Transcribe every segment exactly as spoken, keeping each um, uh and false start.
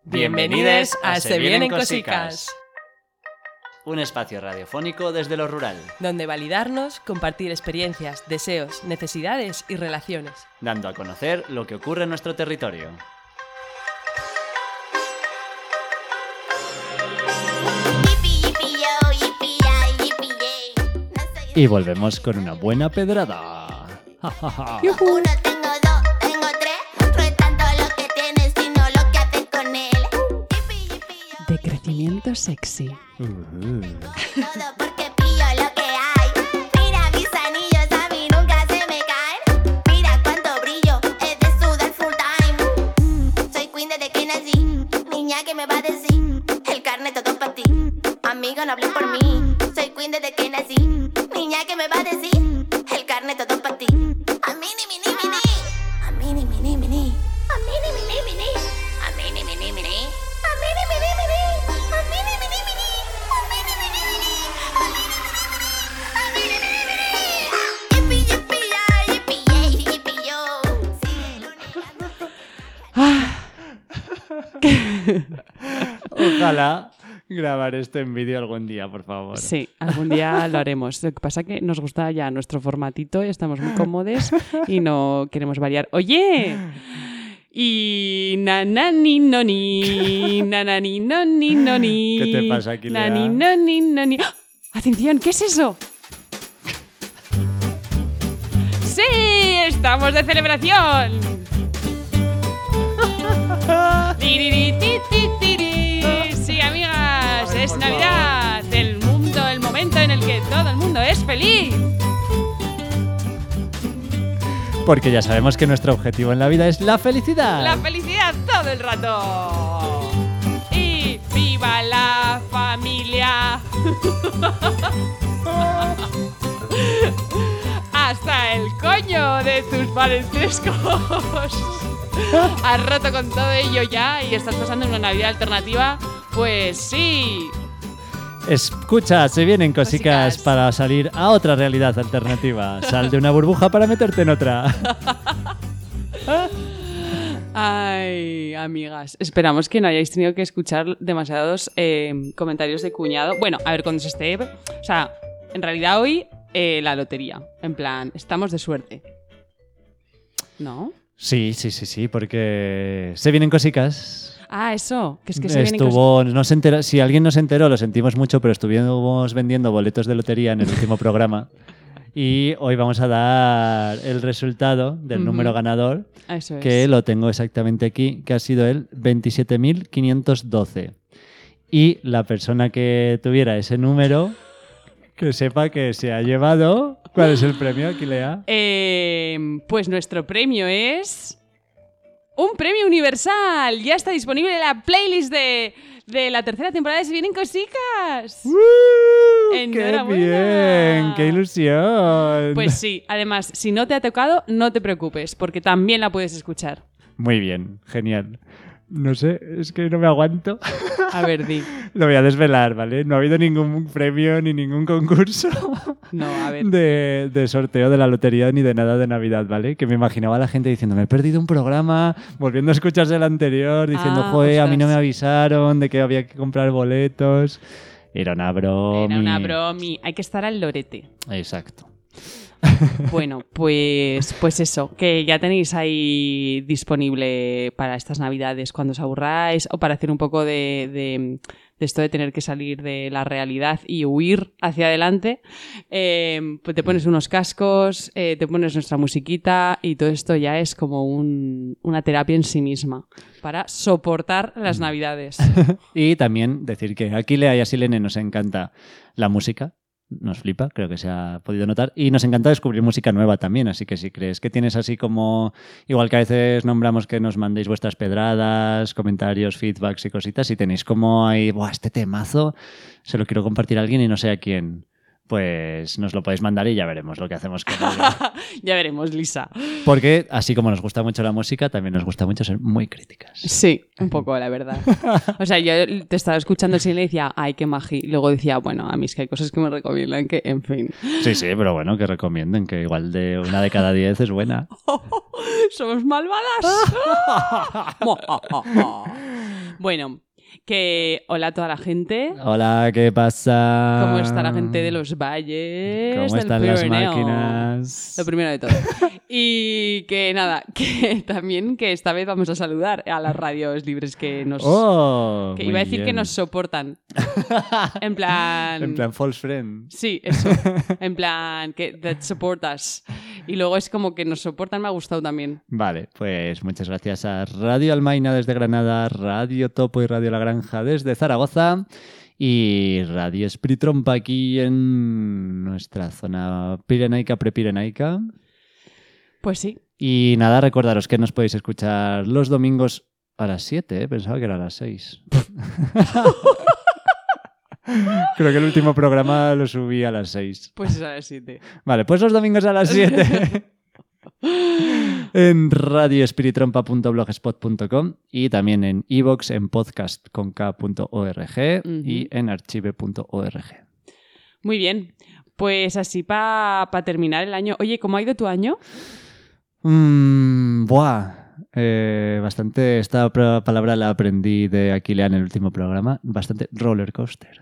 Bienvenides a Se Vienen Cosicas, un espacio radiofónico desde lo rural, donde validarnos, compartir experiencias, deseos, necesidades y relaciones, dando a conocer lo que ocurre en nuestro territorio. Y volvemos con una buena pedrada. ¡Yujú! De crecimiento sexy. Uh-huh. Todo porque pillo lo que hay. Mira mis anillos, a mí nunca se me caen. Mira cuánto brillo, es de sudar full time. Mm, soy queen desde que nací. Niña, ¿qué me va a decir? El carnet todo para ti. Amigo, no hables por mí. Soy queen desde que nací. Niña, ¿qué me va a decir? El carnet todo para ti. A mí ni mi ni mi ni. A mí ni mi ni mi ni. A mí ni mi ni mi ni. A mí ni mi ni mi ni. A mí ni mi ni mi ni. A mí ni mi ni mi ni. A mí ni mi ni mi ni. A mí ni mi ni mi ni. A mí ni mi ni mi ni. Yippee, yippee, ya, yippee, yay, yippee, yo. Sigue luneando. Ojalá grabar esto en vídeo algún día, por favor. Sí, algún día lo haremos. Lo que pasa es que nos gusta ya nuestro formatito, estamos muy cómodos y no queremos variar. ¡Oye! Y nanani noni, nanani noni noni. ¿Qué te pasa, Aquilea? Nani noni noni. ¡Ah! ¡Atención! ¿Qué es eso? ¡Sí! ¡Estamos de celebración! Sí, amigas, es Navidad, el mundo, el momento en el que todo el mundo es feliz. Porque ya sabemos que nuestro objetivo en la vida es la felicidad. La felicidad todo el rato. Y viva la familia. Hasta el coño de tus parentescos. Has roto con todo ello ya y estás pasando una Navidad alternativa. Pues sí. Escucha, se vienen cosicas, Cosicas. para salir a otra realidad alternativa. Sal de una burbuja para meterte en otra. Ay, amigas, esperamos que no hayáis tenido que escuchar demasiados eh, comentarios de cuñado. Bueno, a ver, cuando se esté... O sea, en realidad hoy eh, la lotería. En plan, estamos de suerte. ¿No? Sí, sí, sí, sí, porque se vienen cosicas. Ah, eso, que es que se vienen cosas... Estuvo, no se enteró, si alguien no se enteró, lo sentimos mucho, pero estuvimos vendiendo boletos de lotería en el último programa. Y hoy vamos a dar el resultado del Ujú. número ganador, Eso es. que lo tengo exactamente aquí, que ha sido el veintisiete mil quinientos doce. Y la persona que tuviera ese número, que sepa que se ha llevado... ¿Cuál es el premio, Aquilea? Eh, pues nuestro premio es... ¡un premio universal! Ya está disponible la playlist de, de la tercera temporada de Se Vienen Cosicas. ¡Uh! ¡Qué ¡Enhorabuena! bien! ¡Qué ilusión! Pues sí, además, si no te ha tocado, no te preocupes, porque también la puedes escuchar. Muy bien, genial. No sé, es que no me aguanto. A ver, di. Lo voy a desvelar, ¿vale? No ha habido ningún premio ni ningún concurso No, a ver. de, de sorteo de la lotería ni de nada de Navidad, ¿vale? Que me imaginaba a la gente diciendo, me he perdido un programa, volviendo a escucharse el anterior, diciendo, Ah, joder, a mí no ostras. me avisaron de que había que comprar boletos. Era una broma. Era una bromi. Hay que estar al lorete. Exacto. Bueno, pues, pues eso, que ya tenéis ahí disponible para estas Navidades cuando os aburráis o para hacer un poco de, de, de esto de tener que salir de la realidad y huir hacia adelante. Eh, pues te pones unos cascos, eh, te pones nuestra musiquita y todo esto ya es como un, una terapia en sí misma para soportar las Navidades. Y también decir que a Aquilea y a Silene nos encanta la música. Nos flipa, creo que se ha podido notar. Y nos encanta descubrir música nueva también. Así que si crees que tienes así como... Igual que a veces nombramos que nos mandéis vuestras pedradas, comentarios, feedbacks y cositas. Si tenéis como ahí, ¡buah, este temazo! Se lo quiero compartir a alguien y no sé a quién. Pues nos lo podéis mandar y ya veremos lo que hacemos con ello. Ya veremos, Lisa. Porque así como nos gusta mucho la música, también nos gusta mucho ser muy críticas. Sí, un poco, la verdad. O sea, yo te estaba escuchando así y le decía, ay, qué magi. Luego decía, bueno, a mí es que hay cosas que me recomiendan que, en fin. Sí, sí, pero bueno, que recomienden, que igual de una de cada diez es buena. ¡Somos malvadas! Bueno, que hola a toda la gente. Hola, ¿qué pasa? ¿Cómo está la gente de los valles? ¿Cómo del están las Pirineo? máquinas? Lo primero de todo. Y que nada, que también que esta vez vamos a saludar a las radios libres que nos... Oh, que muy iba a decir bien. que nos soportan. En plan... En plan false friend. Sí, eso. En plan, que that support us. Y luego es como que nos soportan, me ha gustado también. Vale, pues muchas gracias a Radio Almaina desde Granada, Radio Topo y Radio La Granja desde Zaragoza y Radio Espiritrompa aquí en nuestra zona pirenaica, prepirenaica. Pues sí. Y nada, recordaros que nos podéis escuchar los domingos a las siete, ¿eh? Pensaba que era a las seis. Creo que el último programa lo subí a las seis. Pues es a las siete. Vale, pues los domingos a las siete. En radioespiritrompa punto blogspot punto com y también en iVoox, en podcast con k punto org Uh-huh. y en archive punto org. Muy bien. Pues así para pa terminar el año. Oye, ¿cómo ha ido tu año? Mm, buah. Eh, bastante, esta pra- palabra la aprendí de Aquilea en el último programa. Bastante roller coaster.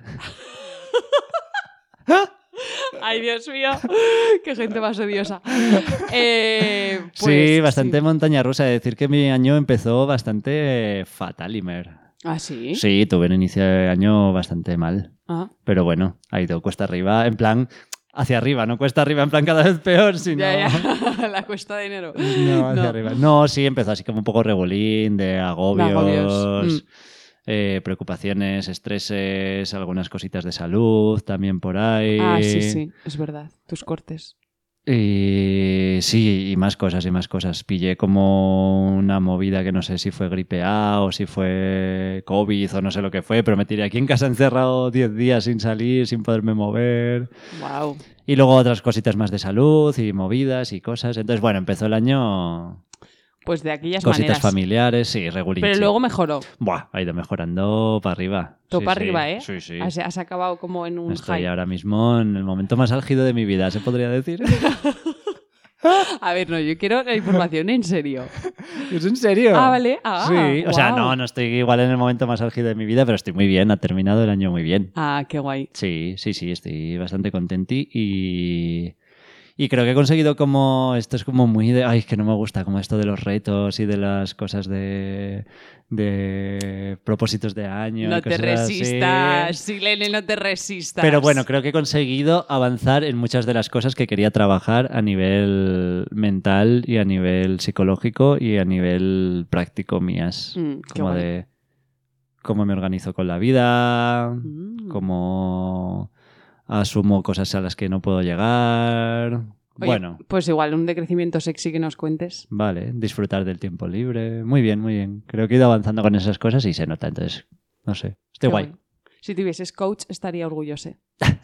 Ay, Dios mío. Qué gente más odiosa. Eh, pues, sí, bastante sí. montaña rusa. Decir que mi año empezó bastante fatalimer. ¿Ah, sí? Sí, tuve un inicio de año bastante mal. Ah. Pero bueno, ha ido cuesta arriba, en plan hacia arriba, no cuesta arriba, en plan cada vez peor, sino... Ya, ya. La cuesta de enero. No, hacia No. arriba. No, sí, empezó así como un poco regulín, de agobios, De agobios. Mm. eh, preocupaciones, estreses, algunas cositas de salud también por ahí. Ah, sí, sí. Es verdad. Tus cortes. Y sí, y más cosas, y más cosas. Pillé como una movida que no sé si fue gripe A o si fue COVID o no sé lo que fue, pero me tiré aquí en casa encerrado diez días sin salir, sin poderme mover. Wow. Y luego otras cositas más de salud y movidas y cosas. Entonces, bueno, empezó el año... Pues de aquellas Cositas maneras. familiares, sí, regulín. Pero sí. luego mejoró. Buah, ha ido mejorando para arriba. Todo Sí, para sí. arriba, ¿eh? Sí, sí. Has, has acabado como en un Estoy high. ahora mismo en el momento más álgido de mi vida, ¿se podría decir? A ver, no, yo quiero la información en serio. ¿Es en serio? Ah, vale. Ah, sí, o sea, guau. no, no estoy igual en el momento más álgido de mi vida, pero estoy muy bien, ha terminado el año muy bien. Ah, qué guay. Sí, sí, sí, estoy bastante contenti y... Y creo que he conseguido como... Esto es como muy de... Ay, es que no me gusta como esto de los retos y de las cosas de... de propósitos de año. y No te cosas así. resistas, Silene, no te resistas. Pero bueno, creo que he conseguido avanzar en muchas de las cosas que quería trabajar a nivel mental y a nivel psicológico y a nivel práctico mías. Mm, qué como guay. de cómo me organizo con la vida, Mm. cómo asumo cosas a las que no puedo llegar. Oye, Bueno, pues igual un decrecimiento sexy que nos cuentes. vale, disfrutar del tiempo libre. Muy bien, muy bien. Creo que he ido avanzando con esas cosas y se nota, entonces, no sé, estoy Qué guay. Si tuvieses coach, estaría orgulloso.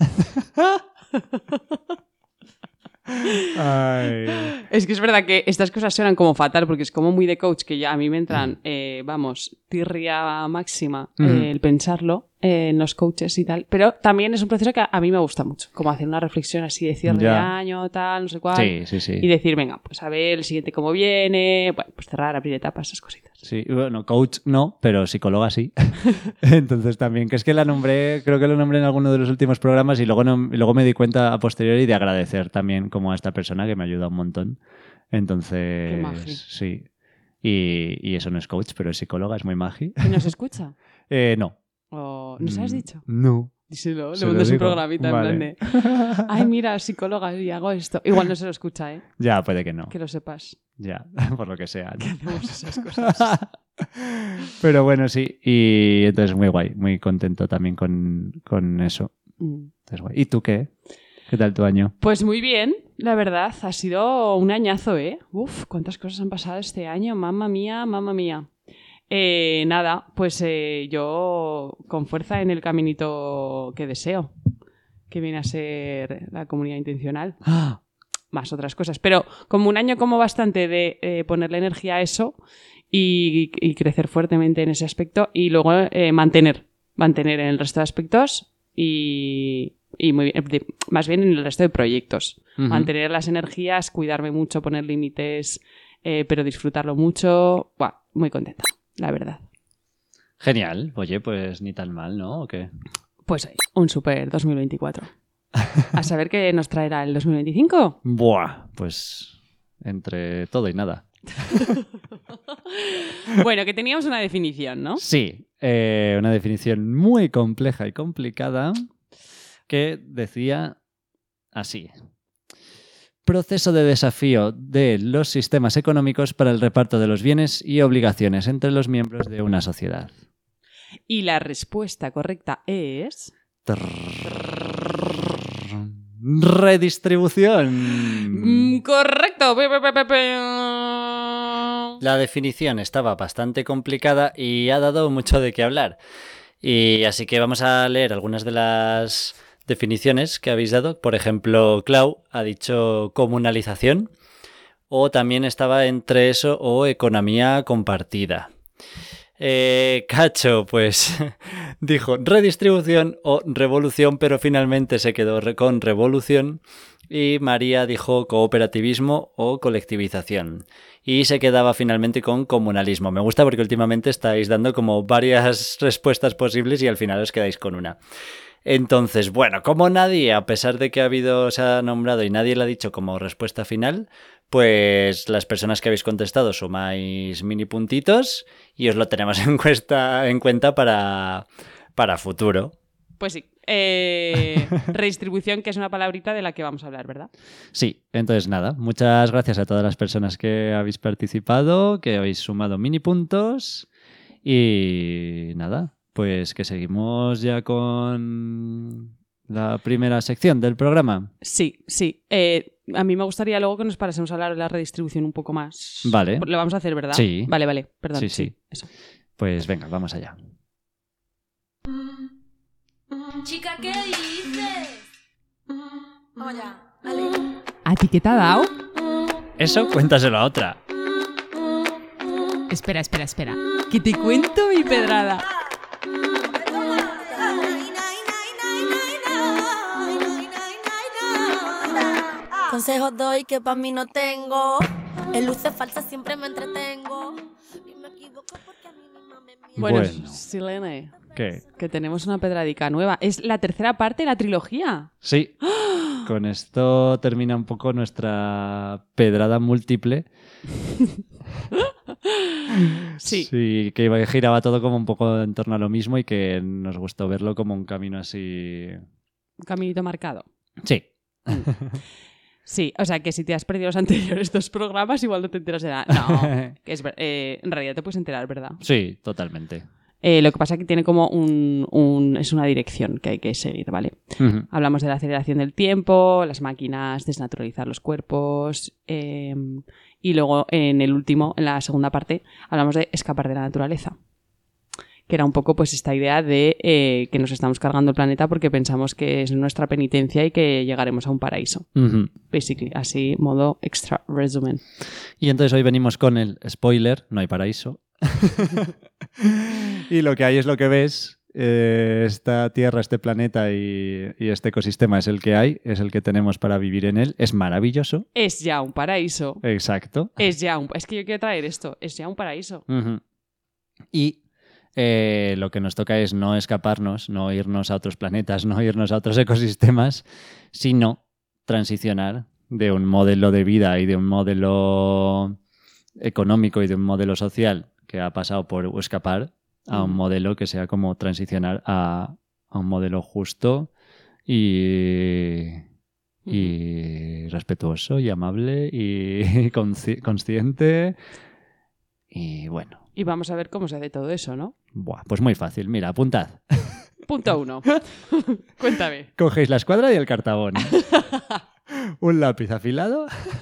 Ay. Es que es verdad que estas cosas suenan como fatal porque es como muy de coach que ya a mí me entran, eh, vamos, tirria máxima eh, Ujú. el pensarlo eh, en los coaches y tal. Pero también es un proceso que a mí me gusta mucho, como hacer una reflexión así de cierre Ya. de año, tal, no sé cuál. Sí, sí, sí. Y decir, venga, pues a ver el siguiente cómo viene, bueno, pues cerrar, abrir etapas, esas cositas. Sí, bueno, coach no, pero psicóloga sí. Entonces también, que es que la nombré, creo que lo nombré en alguno de los últimos programas y luego, no, y luego me di cuenta a posteriori de agradecer también como a esta persona que me ayuda un montón. Entonces, Qué magi. sí. Y, y eso no es coach, pero es psicóloga, es muy magi. ¿Y nos escucha? Eh, no. ¿O ¿Nos has Mm, dicho? No. Díselo, Se le lo mandas un digo. programita Vale. en plan de, ay, mira, psicóloga, y hago esto. Igual no se lo escucha, ¿eh? Ya, puede que no. Que lo sepas. Ya, por lo que sea. ¿no? Hacemos esas cosas. Pero bueno, sí. Y entonces muy guay, muy contento también con, con eso. Mm. Entonces, guay. ¿Y tú qué? ¿Qué tal tu año? Pues muy bien, la verdad. Ha sido un añazo, ¿eh? Uf, cuántas cosas han pasado este año. Mamma mía, mamma mía. Eh, nada, pues eh, yo con fuerza en el caminito que deseo, que viene a ser la comunidad intencional. ¡Ah! Más otras cosas. Pero como un año como bastante de eh, ponerle energía a eso y, y crecer fuertemente en ese aspecto y luego eh, mantener, mantener en el resto de aspectos y, y muy bien, de- más bien en el resto de proyectos. Ujú. Mantener las energías, cuidarme mucho, poner límites, eh, pero disfrutarlo mucho. Buah, muy contenta, la verdad. Genial. Oye, pues ni tan mal, ¿no? ¿O qué? Pues ahí, un super dos mil veinticuatro. A saber qué nos traerá el dos mil veinticinco. Buah, pues entre todo y nada. Bueno, que teníamos una definición, ¿no? Sí, eh, una definición muy compleja y complicada que decía así. Proceso de desafío de los sistemas económicos para el reparto de los bienes y obligaciones entre los miembros de una sociedad. Y la respuesta correcta es... Redistribución. Mm, correcto. La definición estaba bastante complicada y ha dado mucho de qué hablar. Y así que vamos a leer algunas de las definiciones que habéis dado. Por ejemplo, Clau ha dicho comunalización, o también estaba entre eso o economía compartida. Eh, Cacho, pues, dijo redistribución o revolución, pero finalmente se quedó re- con revolución. Y María dijo cooperativismo o colectivización. Y se quedaba finalmente con comunalismo. Me gusta porque últimamente estáis dando como varias respuestas posibles y al final os quedáis con una. Entonces, bueno, como nadie, a pesar de que ha habido, se ha nombrado y nadie lo ha dicho como respuesta final, pues las personas que habéis contestado sumáis mini puntitos y os lo tenemos en, cuesta, en cuenta para, para futuro. Pues sí. Eh, redistribución, que es una palabrita de la que vamos a hablar, ¿verdad? Sí, entonces nada, muchas gracias a todas las personas que habéis participado, que habéis sumado mini puntos y nada, pues que seguimos ya con la primera sección del programa. Sí, sí. Eh, a mí me gustaría luego que nos parásemos a hablar de la redistribución un poco más. Vale. Lo vamos a hacer, ¿verdad? Sí. Vale, vale. Perdón. Sí, sí. Eso. Pues venga, vamos allá. Chica, ¿qué dices? Oye, vale. ¿A ti qué te ha dado? Eso cuéntaselo a otra. Espera, espera, espera. Que te cuento mi pedrada. Consejos doy que para mí no tengo. En luces falsas siempre me entretengo. Y me equivoco porque a mí misma me miento. Bueno, Bueno. Silene, ¿Qué? que tenemos una pedradica nueva. Es la tercera parte de la trilogía. Sí. Con esto termina un poco nuestra pedrada múltiple. Sí. Sí, que giraba todo como un poco en torno a lo mismo y que nos gustó verlo como un camino así. Un caminito marcado. Sí. Sí, o sea que si te has perdido los anteriores dos programas, igual no te enteras de nada. No, que es, ver- eh, en realidad te puedes enterar, ¿verdad? Sí, totalmente. Eh, lo que pasa es que tiene como un, un... es una dirección que hay que seguir, ¿vale? Ujú. Hablamos de la aceleración del tiempo, las máquinas, desnaturalizar los cuerpos, eh, y luego en el último, en la segunda parte, hablamos de escapar de la naturaleza, que era un poco pues esta idea de eh, que nos estamos cargando el planeta porque pensamos que es nuestra penitencia y que llegaremos a un paraíso. Ujú. Basically, así, modo extra resumen. Y entonces hoy venimos con el spoiler, no hay paraíso. Y lo que hay es lo que ves. Eh, esta Tierra, este planeta y, y este ecosistema es el que hay, es el que tenemos para vivir en él. Es maravilloso. Es ya un paraíso. Exacto. Es ya un... Es que yo quiero traer esto. Es ya un paraíso. Ujú. Y eh, lo que nos toca es no escaparnos, no irnos a otros planetas, no irnos a otros ecosistemas, sino transicionar de un modelo de vida y de un modelo económico y de un modelo social que ha pasado por escapar a un Mm. modelo que sea como transicionar a, a un modelo justo y, y respetuoso y amable y consci- consciente y bueno. Y vamos a ver cómo se hace todo eso, ¿no? Buah, pues muy fácil. Mira, apuntad. Punto uno. Cuéntame. Cogéis la escuadra y el cartabón. Un lápiz afilado.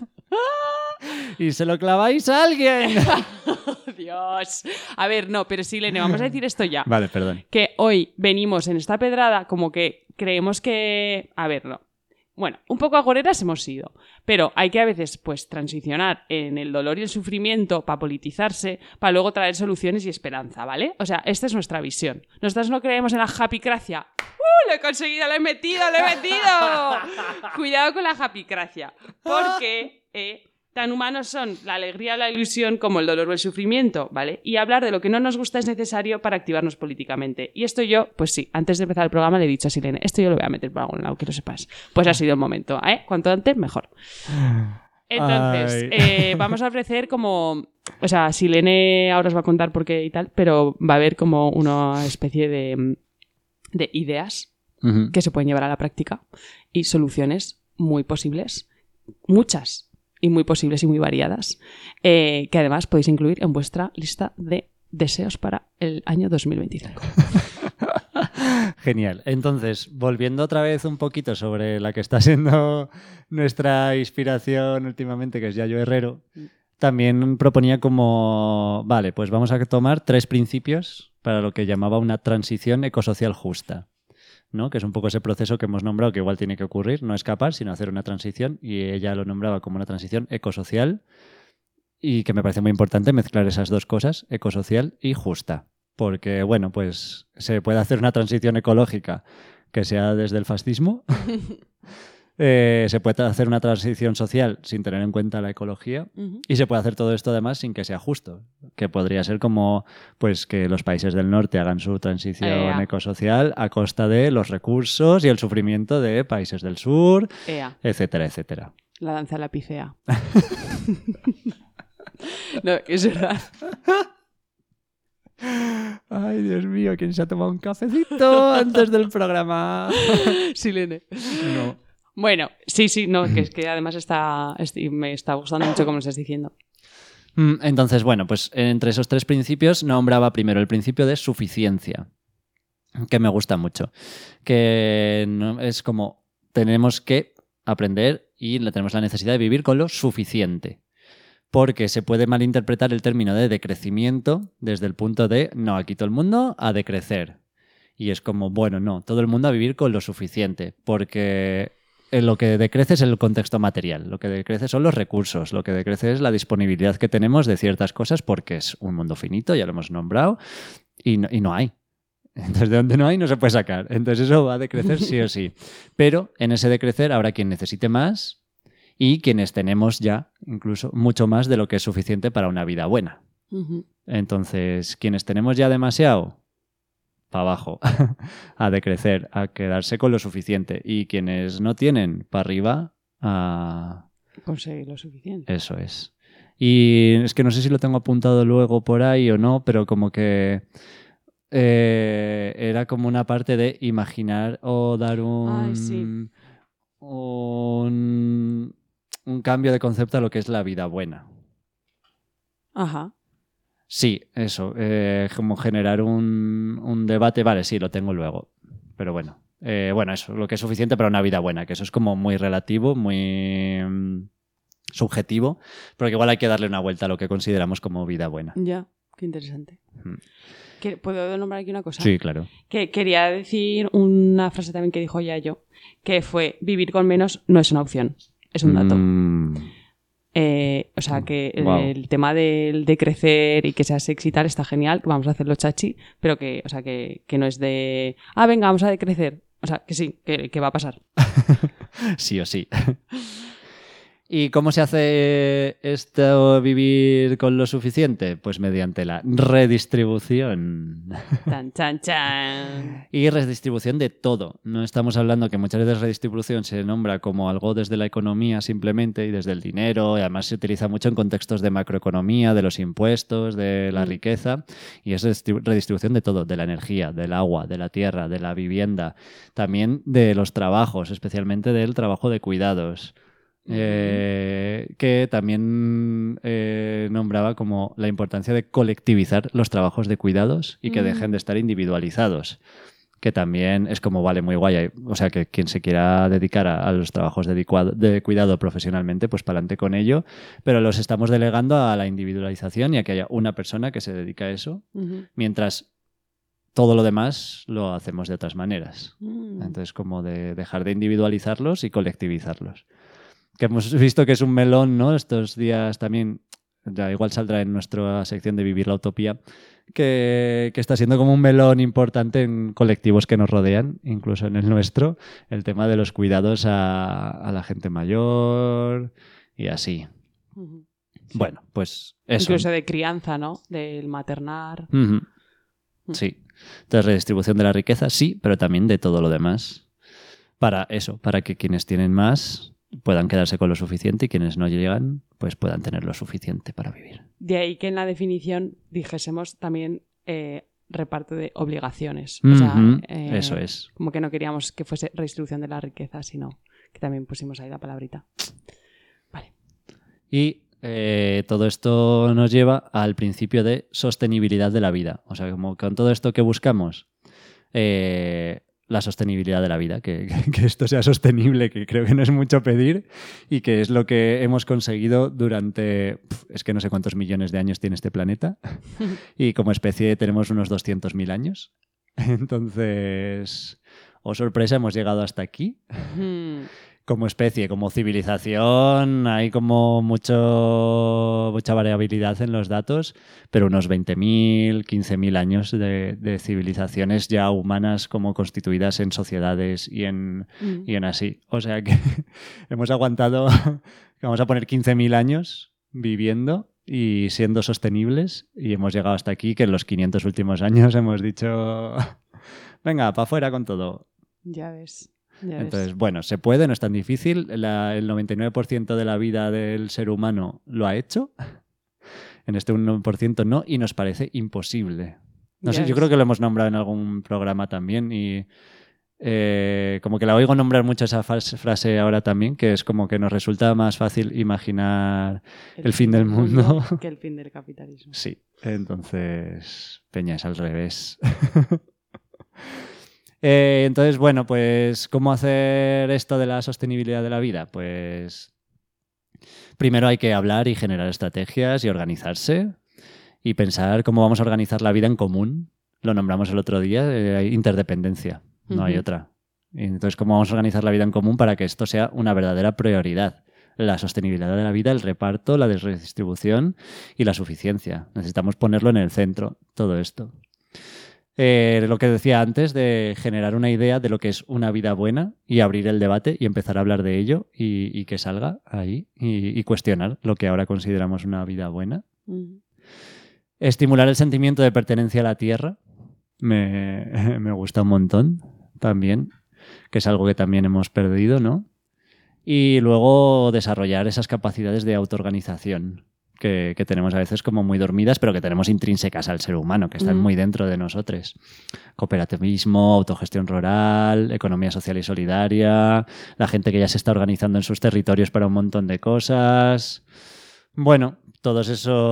Y se lo claváis a alguien. Dios. A ver, no, pero sí, Lene, vamos a decir esto ya. Vale, perdón. Que hoy venimos en esta pedrada como que creemos que... A ver, no. Bueno, un poco agoreras hemos sido, pero hay que a veces pues transicionar en el dolor y el sufrimiento para politizarse, para luego traer soluciones y esperanza, ¿vale? O sea, esta es nuestra visión. Nosotros no creemos en la happycracia. ¡Uh! ¡Lo he conseguido! ¡Lo he metido! ¡Lo he metido! Cuidado con la happycracia, porque... Eh, tan humanos son la alegría o la ilusión como el dolor o el sufrimiento, ¿vale? Y hablar de lo que no nos gusta es necesario para activarnos políticamente. Y esto yo, pues sí, antes de empezar el programa le he dicho a Silene, esto yo lo voy a meter por algún lado, que lo sepas. Pues ha sido el momento, ¿eh? Cuanto antes, mejor. Entonces, eh, vamos a ofrecer como... O sea, Silene ahora os va a contar por qué y tal, pero va a haber como una especie de, de ideas Ujú. que se pueden llevar a la práctica y soluciones muy posibles, muchas y muy posibles y muy variadas, eh, que además podéis incluir en vuestra lista de deseos para el año dos mil veinticinco. Genial. Entonces, volviendo otra vez un poquito sobre la que está siendo nuestra inspiración últimamente, que es Yayo Herrero, también proponía como, vale, pues vamos a tomar tres principios para lo que llamaba una transición ecosocial justa, ¿no? Que es un poco ese proceso que hemos nombrado que igual tiene que ocurrir, no escapar, sino hacer una transición, y ella lo nombraba como una transición ecosocial, y que me parece muy importante mezclar esas dos cosas, ecosocial y justa, porque, bueno, pues se puede hacer una transición ecológica que sea desde el fascismo, eh, se puede hacer una transición social sin tener en cuenta la ecología, Uh-huh. y se puede hacer todo esto además sin que sea justo, que podría ser como pues que los países del norte hagan su transición Ea. ecosocial a costa de los recursos y el sufrimiento de países del sur, Ea, etcétera, etcétera. la danza de la picea. No, es verdad. Ay, Dios mío, ¿quién se ha tomado un cafecito antes del programa? Silene. No. Bueno, sí, sí, no, que es que además está, estoy- me está gustando mucho como lo estás diciendo. Mm, Entonces, bueno, pues entre esos tres principios nombraba primero el principio de suficiencia, que me gusta mucho, que no- es como tenemos que aprender y le tenemos la necesidad de vivir con lo suficiente, porque se puede malinterpretar el término de decrecimiento desde el punto de, no, aquí todo el mundo a decrecer. Y es como, bueno, no, todo el mundo a vivir con lo suficiente, porque eh, lo que decrece es el contexto material, lo que decrece son los recursos, lo que decrece es la disponibilidad que tenemos de ciertas cosas, porque es un mundo finito, ya lo hemos nombrado, y no, y no hay. Entonces, de donde no hay, no se puede sacar. Entonces, eso va a decrecer sí o sí. Pero en ese decrecer habrá quien necesite más y quienes tenemos ya incluso mucho más de lo que es suficiente para una vida buena. Ujú. Entonces, quienes tenemos ya demasiado, para abajo, a decrecer, a quedarse con lo suficiente. Y quienes no tienen, para arriba, a... Conseguir lo suficiente. Eso es. Y es que no sé si lo tengo apuntado luego por ahí o no, pero como que eh, era como una parte de imaginar o dar un, Ay, sí. un, un cambio de concepto a lo que es la vida buena. Ajá. Sí, eso, eh, como generar un, un debate, vale, sí, lo tengo luego, pero bueno, eh, bueno, eso, lo que es suficiente para una vida buena, que eso es como muy relativo, muy mm, subjetivo, pero que igual hay que darle una vuelta a lo que consideramos como vida buena. Ya, qué interesante. Ujú. Que- ¿Puedo nombrar aquí una cosa? Sí, claro. Que quería decir una frase también que dijo Yayo, que fue, vivir con menos no es una opción, es un dato. Mm, Eh, o sea, que el, Guau. el tema del de crecer y que sea sexy y tal está genial, que vamos a hacerlo chachi, pero que, o sea, que, que no es de, ah, venga, vamos a decrecer. O sea, que sí, que, que va a pasar. sí o sí. ¿Y cómo se hace esto, vivir con lo suficiente? Pues mediante la redistribución. Tan, chan, chan. Y redistribución de todo. No estamos hablando que muchas veces redistribución se nombra como algo desde la economía simplemente y desde el dinero, y además se utiliza mucho en contextos de macroeconomía, de los impuestos, de la Mm. riqueza, y es redistribu- redistribución de todo, de la energía, del agua, de la tierra, de la vivienda, también de los trabajos, especialmente del trabajo de cuidados. Eh, que también eh, nombraba como la importancia de colectivizar los trabajos de cuidados y que Mm. dejen de estar individualizados, que también es como, vale, muy guay, o sea, que quien se quiera dedicar a, a los trabajos de, dicuado- de cuidado profesionalmente, pues para adelante con ello, pero los estamos delegando a la individualización y a que haya una persona que se dedica a eso, Ujú. mientras todo lo demás lo hacemos de otras maneras. Mm. Entonces, como de dejar de individualizarlos y colectivizarlos. Que hemos visto que es un melón, ¿no? Estos días también, ya igual saldrá en nuestra sección de Vivir la Utopía, que, que está siendo como un melón importante en colectivos que nos rodean, incluso en el nuestro, el tema de los cuidados a, a la gente mayor y así. Ujú. Bueno, pues eso. Incluso de crianza, ¿no? Del maternar. Ujú. Sí. Entonces, redistribución de la riqueza, sí, pero también de todo lo demás. Para eso, para que quienes tienen más puedan quedarse con lo suficiente y quienes no llegan, pues puedan tener lo suficiente para vivir. De ahí que en la definición dijésemos también eh, reparto de obligaciones. Ujú, O sea, eh, eso es. Como que no queríamos que fuese redistribución de la riqueza, sino que también pusimos ahí la palabrita. Vale. Y eh, todo esto nos lleva al principio de sostenibilidad de la vida. O sea, como con todo esto que buscamos, eh, la sostenibilidad de la vida, que, que, que esto sea sostenible, que creo que no es mucho pedir y que es lo que hemos conseguido durante, pf, es que no sé cuántos millones de años tiene este planeta y como especie tenemos unos doscientos mil años. Entonces, oh sorpresa, hemos llegado hasta aquí. Hmm. Como especie, como civilización, hay como mucho, mucha variabilidad en los datos, pero unos veinte mil, quince mil años de, de civilizaciones ya humanas como constituidas en sociedades y en, Mm. y en así. O sea que hemos aguantado, vamos a poner quince mil años viviendo y siendo sostenibles y hemos llegado hasta aquí que en los quinientos últimos años hemos dicho, venga, para afuera con todo. Ya ves. Ya Entonces, ves. bueno, se puede, no es tan difícil. La- el noventa y nueve por ciento de la vida del ser humano lo ha hecho. En este uno por ciento no, y nos parece imposible. No Ya sé, yo ves. creo que lo hemos nombrado en algún programa también y eh, como que la oigo nombrar mucho esa fas- frase ahora también, que es como que nos resulta más fácil imaginar el fin del mundo. Que el fin del capitalismo. Sí, entonces, Peña es al revés. Eh, entonces, bueno, pues, ¿cómo hacer esto de la sostenibilidad de la vida? Pues, primero hay que hablar y generar estrategias y organizarse y pensar cómo vamos a organizar la vida en común. Lo nombramos el otro día, eh, hay interdependencia, no hay Ujú. otra. Y entonces, ¿cómo vamos a organizar la vida en común para que esto sea una verdadera prioridad? La sostenibilidad de la vida, el reparto, la redistribución y la suficiencia. Necesitamos ponerlo en el centro, todo esto. Eh, lo que decía antes de generar una idea de lo que es una vida buena y abrir el debate y empezar a hablar de ello y, y que salga ahí y, y cuestionar lo que ahora consideramos una vida buena. Mm. Estimular el sentimiento de pertenencia a la tierra me, me gusta un montón también, que es algo que también hemos perdido, ¿no? Y luego desarrollar esas capacidades de autoorganización que, que tenemos a veces como muy dormidas, pero que tenemos intrínsecas al ser humano, que están Mm. muy dentro de nosotros. Cooperativismo, autogestión rural, economía social y solidaria, la gente que ya se está organizando en sus territorios para un montón de cosas. Bueno, todos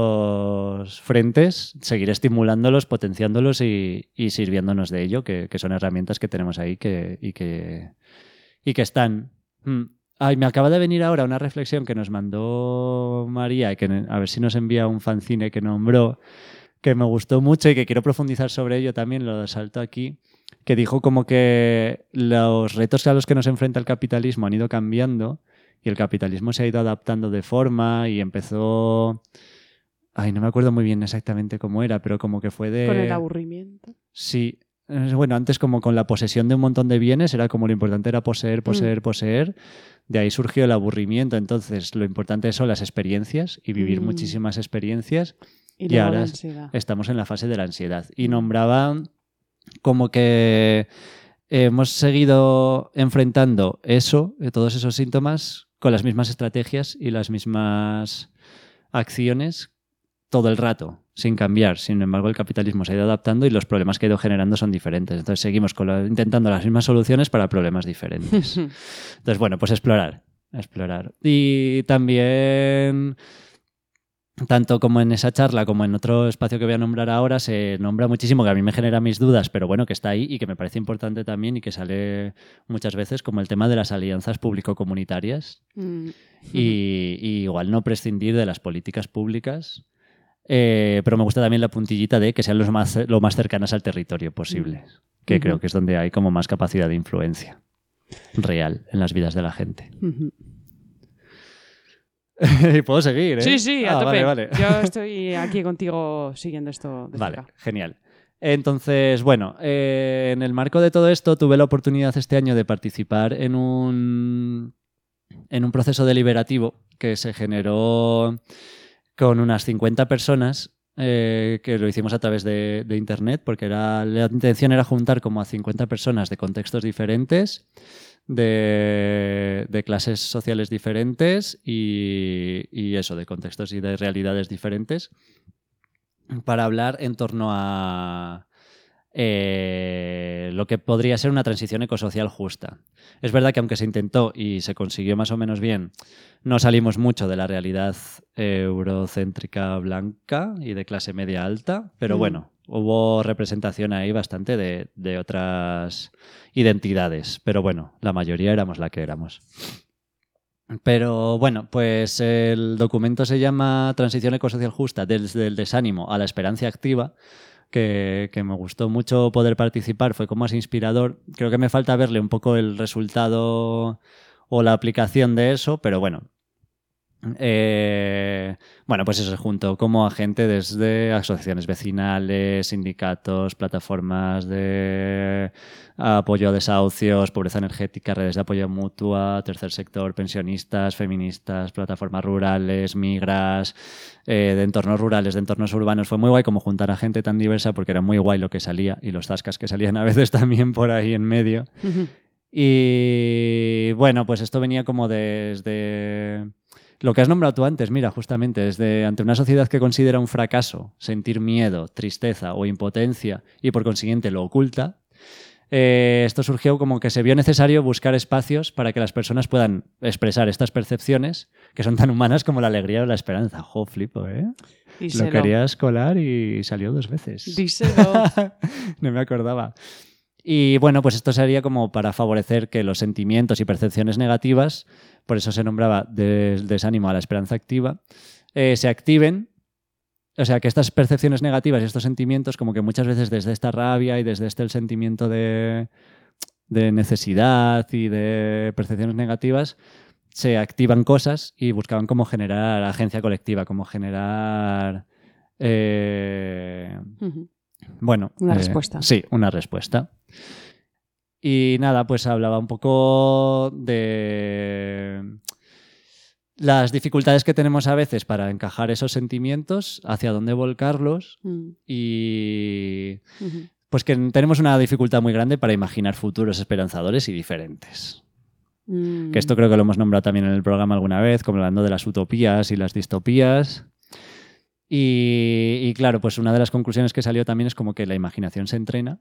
esos frentes, seguir estimulándolos, potenciándolos y, y sirviéndonos de ello, que, que son herramientas que tenemos ahí que, y, que, y que están. Mm. Ay, me acaba de venir ahora una reflexión que nos mandó María, que a ver si nos envía un fanzine que nombró, que me gustó mucho y que quiero profundizar sobre ello también, lo salto aquí, que dijo como que los retos a los que nos enfrenta el capitalismo han ido cambiando y el capitalismo se ha ido adaptando de forma y empezó... Ay, no me acuerdo muy bien exactamente cómo era, pero como que fue de... Con el aburrimiento. Sí. Bueno, antes como con la posesión de un montón de bienes, era como lo importante era poseer, poseer, Mm. poseer. De ahí surgió el aburrimiento. Entonces, lo importante son las experiencias y vivir Mm. muchísimas experiencias. Y, Y luego ahora la es- ansiedad. Estamos en la fase de la ansiedad. Y nombraba como que hemos seguido enfrentando eso, eh, todos esos síntomas, con las mismas estrategias y las mismas acciones todo el rato, sin cambiar. Sin embargo, el capitalismo se ha ido adaptando y los problemas que ha ido generando son diferentes. Entonces seguimos con la- intentando las mismas soluciones para problemas diferentes. Entonces, bueno, pues explorar, explorar. Y también, tanto como en esa charla como en otro espacio que voy a nombrar ahora, se nombra muchísimo, que a mí me genera mis dudas, pero bueno, que está ahí y que me parece importante también y que sale muchas veces, como el tema de las alianzas público-comunitarias. Mm. Y, y igual no prescindir de las políticas públicas, eh, pero me gusta también la puntillita de que sean los más, lo más cercanas al territorio posible, que Ujú. creo que es donde hay como más capacidad de influencia real en las vidas de la gente. Ujú. Y puedo seguir, ¿eh? Sí, sí, a Ah, tope. vale, vale. Yo estoy aquí contigo siguiendo esto de Vale, cerca. genial. Entonces, bueno, eh, en el marco de todo esto tuve la oportunidad este año de participar en un en un proceso deliberativo que se generó con unas cincuenta personas, eh, que lo hicimos a través de, de internet, porque era, la intención era juntar como a cincuenta personas de contextos diferentes, de, de clases sociales diferentes y, y eso, de contextos y de realidades diferentes, para hablar en torno a eh, lo que podría ser una transición ecosocial justa. Es verdad que aunque se intentó y se consiguió más o menos bien, no salimos mucho de la realidad eh, eurocéntrica blanca y de clase media alta, pero mm. bueno, hubo representación ahí bastante de, de otras identidades, pero bueno, la mayoría éramos la que éramos. Pero bueno, pues el documento se llama Transición ecosocial justa, desde el desánimo a la esperanza activa, que, que me gustó mucho poder participar, fue como más inspirador. Creo que me falta verle un poco el resultado o la aplicación de eso, pero bueno. Eh, bueno, pues eso se juntó como a gente desde asociaciones vecinales, sindicatos, plataformas de apoyo a desahucios, pobreza energética, redes de apoyo mutua, tercer sector, pensionistas, feministas, plataformas rurales, migras, eh, de entornos rurales, de entornos urbanos. Fue muy guay como juntar a gente tan diversa, porque era muy guay lo que salía y los zascas que salían a veces también por ahí en medio. Uh-huh. Y bueno, pues esto venía como desde... Lo que has nombrado tú antes, mira, justamente, desde ante una sociedad que considera un fracaso sentir miedo, tristeza o impotencia y por consiguiente lo oculta, eh, esto surgió como que se vio necesario buscar espacios para que las personas puedan expresar estas percepciones que son tan humanas como la alegría o la esperanza. Jo, flipo, ¿eh? Díselo. Lo querías colar y salió dos veces. Díselo. No me acordaba. Y bueno, pues esto sería como para favorecer que los sentimientos y percepciones negativas, por eso se nombraba del desánimo a la esperanza activa, eh, se activen. O sea, que estas percepciones negativas y estos sentimientos, como que muchas veces desde esta rabia y desde este el sentimiento de, de necesidad y de percepciones negativas, se activan cosas y buscaban cómo generar agencia colectiva, cómo generar... Eh, uh-huh. Bueno, una eh, respuesta. Sí, una respuesta. Y nada, pues hablaba un poco de las dificultades que tenemos a veces para encajar esos sentimientos, hacia dónde volcarlos mm. y uh-huh. pues que tenemos una dificultad muy grande para imaginar futuros esperanzadores y diferentes. Mm. Que esto creo que lo hemos nombrado también en el programa alguna vez, como hablando de las utopías y las distopías. Y, y claro, pues una de las conclusiones que salió también es como que la imaginación se entrena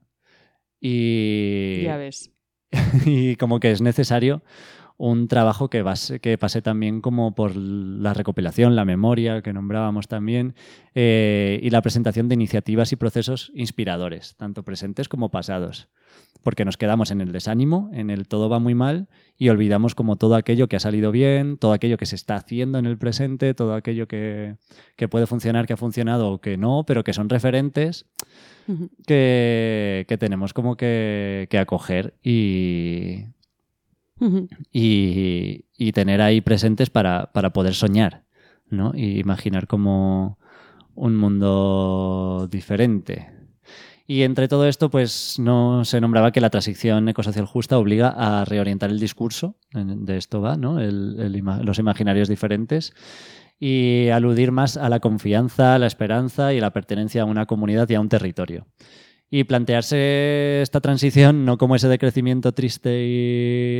y, ya ves. y como que es necesario un trabajo que, base, que pase también como por la recopilación, la memoria que nombrábamos también, eh, y la presentación de iniciativas y procesos inspiradores, tanto presentes como pasados. Porque nos quedamos en el desánimo, en el todo va muy mal y olvidamos como todo aquello que ha salido bien, todo aquello que se está haciendo en el presente, todo aquello que, que puede funcionar, que ha funcionado o que no, pero que son referentes uh-huh. que, que tenemos como que, que acoger y... Uh-huh. Y, y tener ahí presentes para, para poder soñar, ¿no? Y imaginar como un mundo diferente. Y entre todo esto, pues no se nombraba que la transición ecosocial justa obliga a reorientar el discurso, de esto va, ¿no? El, el, los imaginarios diferentes, y aludir más a la confianza, a la esperanza y la pertenencia a una comunidad y a un territorio. Y plantearse esta transición no como ese decrecimiento triste y,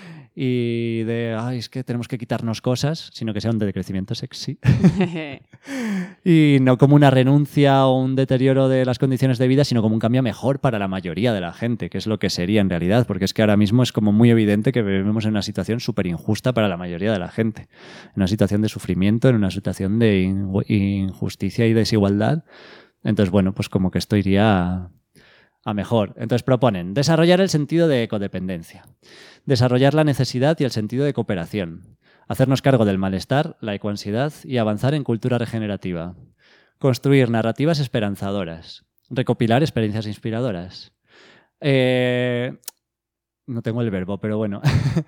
y de, ay, es que tenemos que quitarnos cosas, sino que sea un decrecimiento sexy. Y no como una renuncia o un deterioro de las condiciones de vida, sino como un cambio mejor para la mayoría de la gente, que es lo que sería en realidad, porque es que ahora mismo es como muy evidente que vivimos en una situación súper injusta para la mayoría de la gente. En una situación de sufrimiento, en una situación de injusticia y desigualdad. Entonces, bueno, pues como que esto iría... a a mejor. Entonces proponen desarrollar el sentido de codependencia, desarrollar la necesidad y el sentido de cooperación, hacernos cargo del malestar, la ecoansiedad y avanzar en cultura regenerativa, construir narrativas esperanzadoras, recopilar experiencias inspiradoras. Eh... No tengo el verbo, pero bueno.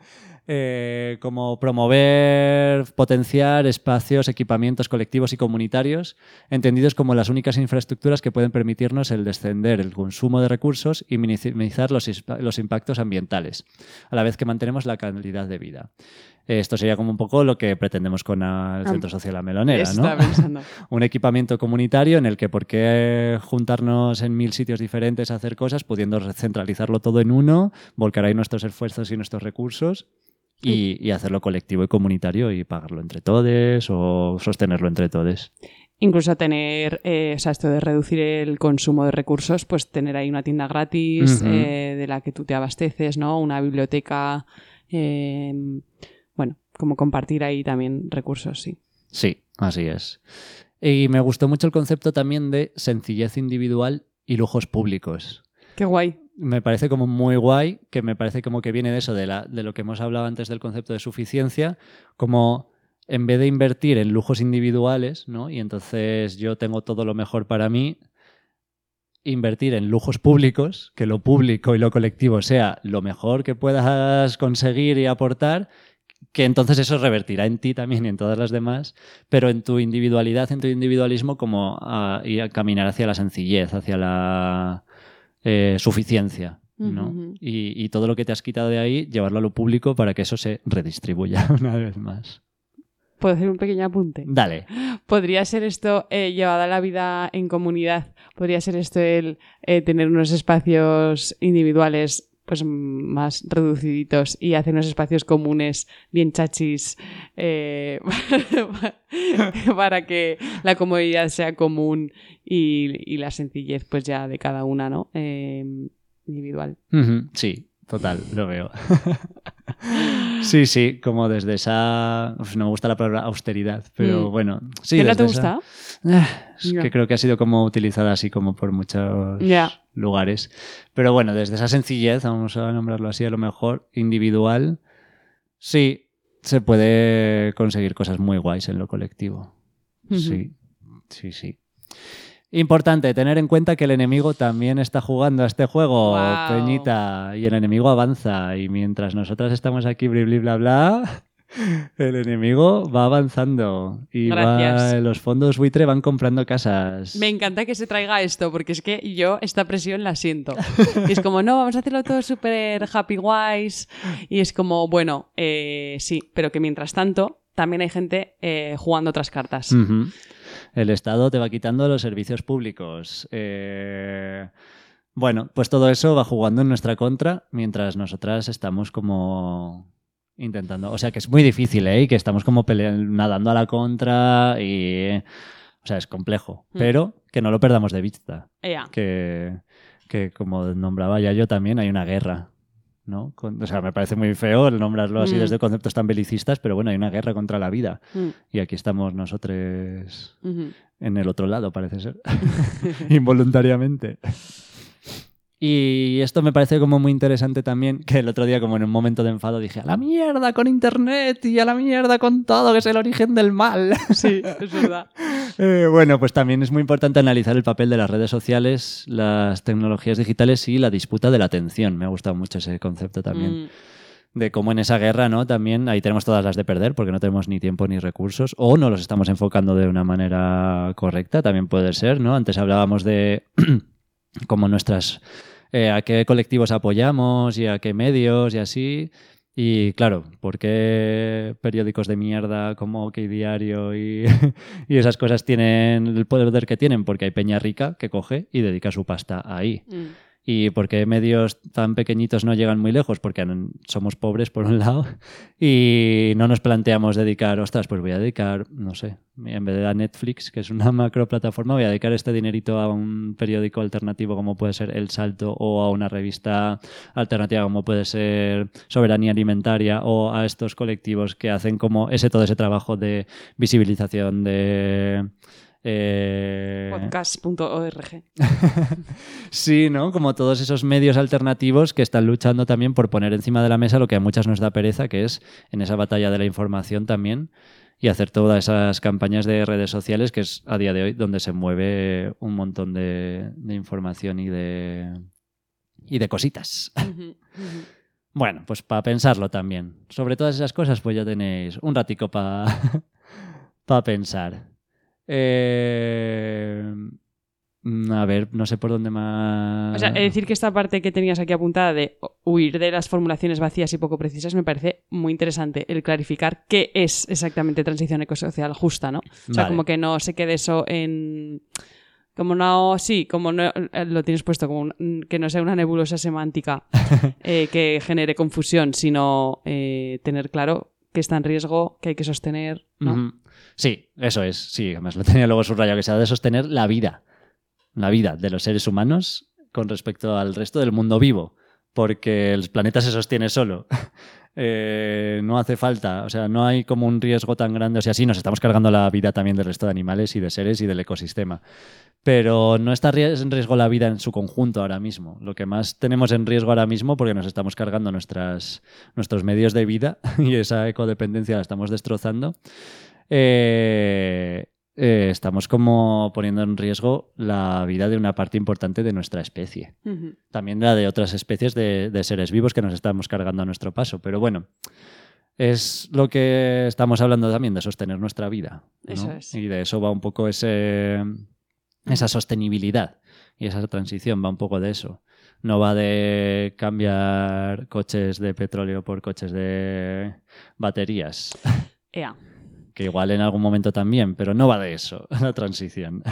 eh, como promover, potenciar espacios, equipamientos colectivos y comunitarios, entendidos como las únicas infraestructuras que pueden permitirnos el descender el consumo de recursos y minimizar los, los impactos ambientales, a la vez que mantenemos la calidad de vida. Esto sería como un poco lo que pretendemos con el Centro Social La Melonera, ¿no? Estaba pensando. Un equipamiento comunitario en el que por qué juntarnos en mil sitios diferentes a hacer cosas, pudiendo centralizarlo todo en uno, volcar ahí nuestros esfuerzos y nuestros recursos y, y hacerlo colectivo y comunitario y pagarlo entre todos o sostenerlo entre todos. Incluso tener, eh, o sea, esto de reducir el consumo de recursos, pues tener ahí una tienda gratis, Uh-huh. eh, de la que tú te abasteces, ¿no? Una biblioteca, eh, bueno, como compartir ahí también recursos, sí. Sí, así es. Y me gustó mucho el concepto también de sencillez individual y lujos públicos. Qué guay. Me parece como muy guay, que me parece como que viene de eso, de, la, de lo que hemos hablado antes del concepto de suficiencia, como en vez de invertir en lujos individuales, ¿no? Y entonces yo tengo todo lo mejor para mí, invertir en lujos públicos, que lo público y lo colectivo sea lo mejor que puedas conseguir y aportar, que entonces eso revertirá en ti también y en todas las demás, pero en tu individualidad, en tu individualismo, como a, y a caminar hacia la sencillez, hacia la eh, suficiencia, ¿no? Ujú. y, y todo lo que te has quitado de ahí, llevarlo a lo público para que eso se redistribuya una vez más. ¿Puedo hacer un pequeño apunte? Dale. Podría ser esto eh, llevado a la vida en comunidad. Podría ser esto el eh, tener unos espacios individuales pues más reduciditos y hacer unos espacios comunes bien chachis eh, para que la comodidad sea común y, y la sencillez pues ya de cada una, ¿no? Eh, individual. Uh-huh. Sí, total, lo veo. Sí, sí, como desde esa... Uf, no me gusta la palabra austeridad, pero Mm. bueno. Sí, ¿Qué no te desde esa- gusta? Ah, es Ya. que creo que ha sido como utilizada así como por muchos Ya. lugares. Pero bueno, desde esa sencillez, vamos a nombrarlo así a lo mejor, individual, sí, se puede conseguir cosas muy guays en lo colectivo. Ujú. Sí, sí, sí. Importante tener en cuenta que el enemigo también está jugando a este juego, Guau. Peñita, y el enemigo avanza. Y mientras nosotras estamos aquí, bli, bli, bla, bla, el enemigo va avanzando. Y Gracias. va- los fondos buitre van comprando casas. Me encanta que se traiga esto, porque es que yo esta presión la siento. Y es como, no, vamos a hacerlo todo súper happy wise. Y es como, bueno, eh, sí, pero que mientras tanto también hay gente eh, jugando otras cartas. Ujú. El Estado te va quitando los servicios públicos. Eh, Bueno, pues todo eso va jugando en nuestra contra mientras nosotras estamos como intentando... O sea, que es muy difícil, ¿eh? Y que estamos como peleando, nadando a la contra y... O sea, es complejo. Mm. Pero que no lo perdamos de vista. Ea. Que, que como nombraba ya yo también, hay una guerra, ¿no? Con- o sea, me parece muy feo el nombrarlo así Mm. desde conceptos tan belicistas, pero bueno, hay una guerra contra la vida. Mm, Y aquí estamos nosotros ujú. en el otro lado, parece ser. Involuntariamente. Y esto me parece como muy interesante también, que el otro día como en un momento de enfado dije, a la mierda con Internet y a la mierda con todo, que es el origen del mal. Sí, es verdad. Eh, bueno, pues también es muy importante analizar el papel de las redes sociales, las tecnologías digitales y la disputa de la atención. Me ha gustado mucho ese concepto también. Mm, De cómo en esa guerra, ¿no? También ahí tenemos todas las de perder porque no tenemos ni tiempo ni recursos o no los estamos enfocando de una manera correcta, también puede ser, ¿no? Antes hablábamos de cómo nuestras... eh, a qué colectivos apoyamos y a qué medios y así. Y claro, ¿por qué periódicos de mierda como OK Diario y, y esas cosas tienen el poder que tienen? Porque hay peña rica que coge y dedica su pasta ahí. mm. ¿Y por qué medios tan pequeñitos no llegan muy lejos? Porque somos pobres, por un lado, y no nos planteamos dedicar, ostras, pues voy a dedicar, no sé, en vez de a Netflix, que es una macro plataforma, voy a dedicar este dinerito a un periódico alternativo como puede ser El Salto o a una revista alternativa como puede ser Soberanía Alimentaria o a estos colectivos que hacen como ese todo ese trabajo de visibilización de... Eh... podcast punto org. Sí, ¿no? Como todos esos medios alternativos que están luchando también por poner encima de la mesa lo que a muchas nos da pereza, que es en esa batalla de la información también y hacer todas esas campañas de redes sociales, que es a día de hoy donde se mueve un montón de, de información y de, y de cositas. Ujú, ujú. Bueno, pues para pensarlo también. Sobre todas esas cosas, pues ya tenéis un ratico para pa pensar. Eh, a ver, no sé por dónde más... O sea, es decir que esta parte que tenías aquí apuntada de huir de las formulaciones vacías y poco precisas me parece muy interesante el clarificar qué es exactamente transición ecosocial justa, ¿no? O sea, Vale. como que no se quede eso en... Como no, sí, como no lo tienes puesto, como un- que no sea una nebulosa semántica eh, que genere confusión, sino eh, tener claro que está en riesgo, que hay que sostener, ¿no? Ujú. Sí, eso es. Sí, además lo tenía luego subrayado, que se ha de sostener la vida. La vida de los seres humanos con respecto al resto del mundo vivo. Porque el planeta se sostiene solo. Eh, no hace falta, o sea, no hay como un riesgo tan grande. O sea, sí, nos estamos cargando la vida también del resto de animales y de seres y del ecosistema. Pero no está ries- en riesgo la vida en su conjunto ahora mismo. Lo que más tenemos en riesgo ahora mismo, porque nos estamos cargando nuestras, nuestros medios de vida y esa ecodependencia la estamos destrozando, eh, eh, estamos como poniendo en riesgo la vida de una parte importante de nuestra especie. Ujú. También la de otras especies de, de seres vivos que nos estamos cargando a nuestro paso. Pero bueno, es lo que estamos hablando también, de sostener nuestra vida, ¿no? Eso es. Y de eso va un poco ese, esa sostenibilidad y esa transición, va un poco de eso. No va de cambiar coches de petróleo por coches de baterías, Ea. que igual en algún momento también, pero no va de eso, la transición.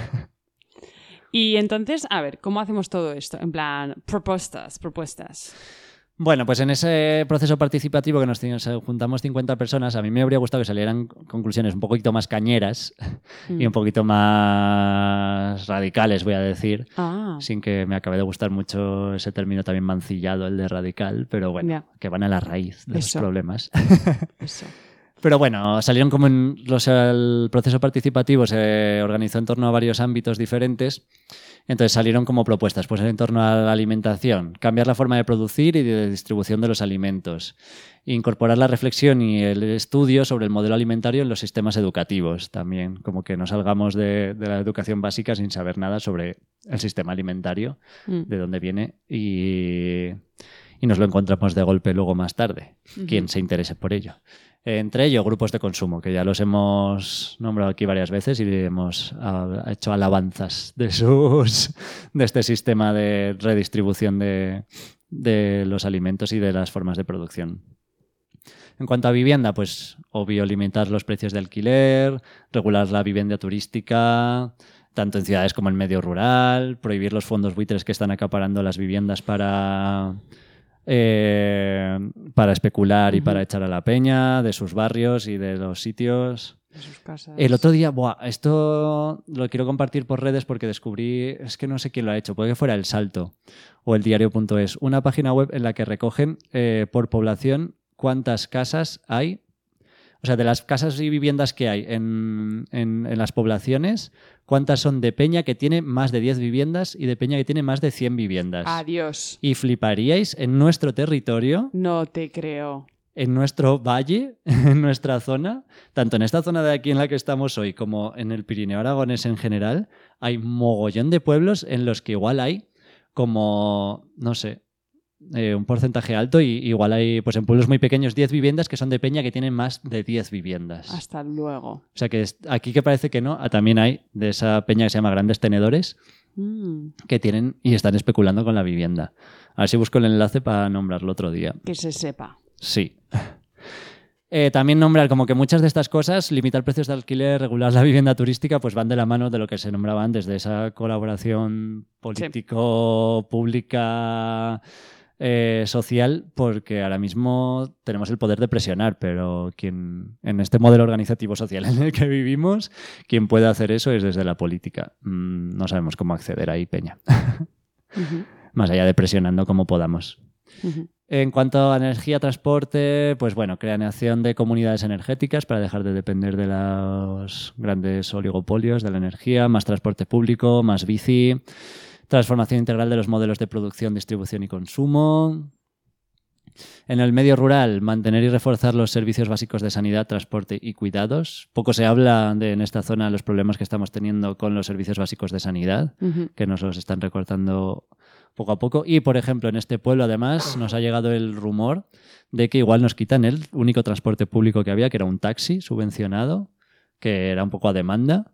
Y entonces, a ver, ¿cómo hacemos todo esto? En plan, propuestas, propuestas. Bueno, pues en ese proceso participativo que nos nos juntamos cincuenta personas, a mí me habría gustado que salieran conclusiones un poquito más cañeras y un poquito más radicales, voy a decir, Ah, sin que me acabe de gustar mucho ese término también mancillado, el de radical, pero bueno, Ya. que van a la raíz de Eso. los problemas. eso. Pero bueno, salieron como en los, el proceso participativo se organizó en torno a varios ámbitos diferentes. Entonces salieron como propuestas, pues en torno a la alimentación, cambiar la forma de producir y de distribución de los alimentos, incorporar la reflexión y el estudio sobre el modelo alimentario en los sistemas educativos también, como que no salgamos de, de la educación básica sin saber nada sobre el sistema alimentario, Mm. de dónde viene y, y nos lo encontramos de golpe luego más tarde, quien se interese por ello. Entre ellos, grupos de consumo, que ya los hemos nombrado aquí varias veces y hemos ah, hecho alabanzas de, sus, de este sistema de redistribución de, de los alimentos y de las formas de producción. En cuanto a vivienda, pues obvio limitar los precios de alquiler, regular la vivienda turística, tanto en ciudades como en medio rural, prohibir los fondos buitres que están acaparando las viviendas para... Eh, para especular y Ujú. para echar a la peña de sus barrios y de los sitios. De sus casas. El otro día, buah, esto lo quiero compartir por redes porque descubrí, es que no sé quién lo ha hecho, puede que fuera El Salto o el diario punto es, una página web en la que recogen eh, por población cuántas casas hay, o sea, de las casas y viviendas que hay en, en, en las poblaciones, cuántas son de peña que tiene más de diez viviendas y de peña que tiene más de cien viviendas. Adiós. Y fliparíais en nuestro territorio, No te creo. en nuestro valle, en nuestra zona, tanto en esta zona de aquí en la que estamos hoy como en el Pirineo aragonés en general, hay mogollón de pueblos en los que igual hay como, no sé, eh, un porcentaje alto y igual hay, pues en pueblos muy pequeños, diez viviendas que son de peña que tienen más de diez viviendas. Hasta luego. O sea que es- aquí que parece que no, ah, también hay de esa peña que se llama Grandes Tenedores Mm, que tienen y están especulando con la vivienda. A ver si busco el enlace para nombrarlo otro día. que se sepa. Sí. Eh, también nombrar como que muchas de estas cosas, limitar precios de alquiler, regular la vivienda turística, pues van de la mano de lo que se nombraba antes, de esa colaboración político-pública, eh, social, porque ahora mismo tenemos el poder de presionar, pero quien en este modelo organizativo social en el que vivimos, quien puede hacer eso es desde la política. Mm, no sabemos cómo acceder ahí, Peña. Ujú, Más allá de presionando como podamos. ujú. En cuanto a energía, transporte, pues bueno, creación de comunidades energéticas para dejar de depender de los grandes oligopolios de la energía, más transporte público, más bici, transformación integral de los modelos de producción, distribución y consumo. En el medio rural, mantener y reforzar los servicios básicos de sanidad, transporte y cuidados. Poco se habla de en esta zona los problemas que estamos teniendo con los servicios básicos de sanidad, Ujú. que nos los están recortando poco a poco. Y, por ejemplo, en este pueblo, además, nos ha llegado el rumor de que igual nos quitan el único transporte público que había, que era un taxi subvencionado, que era un poco a demanda.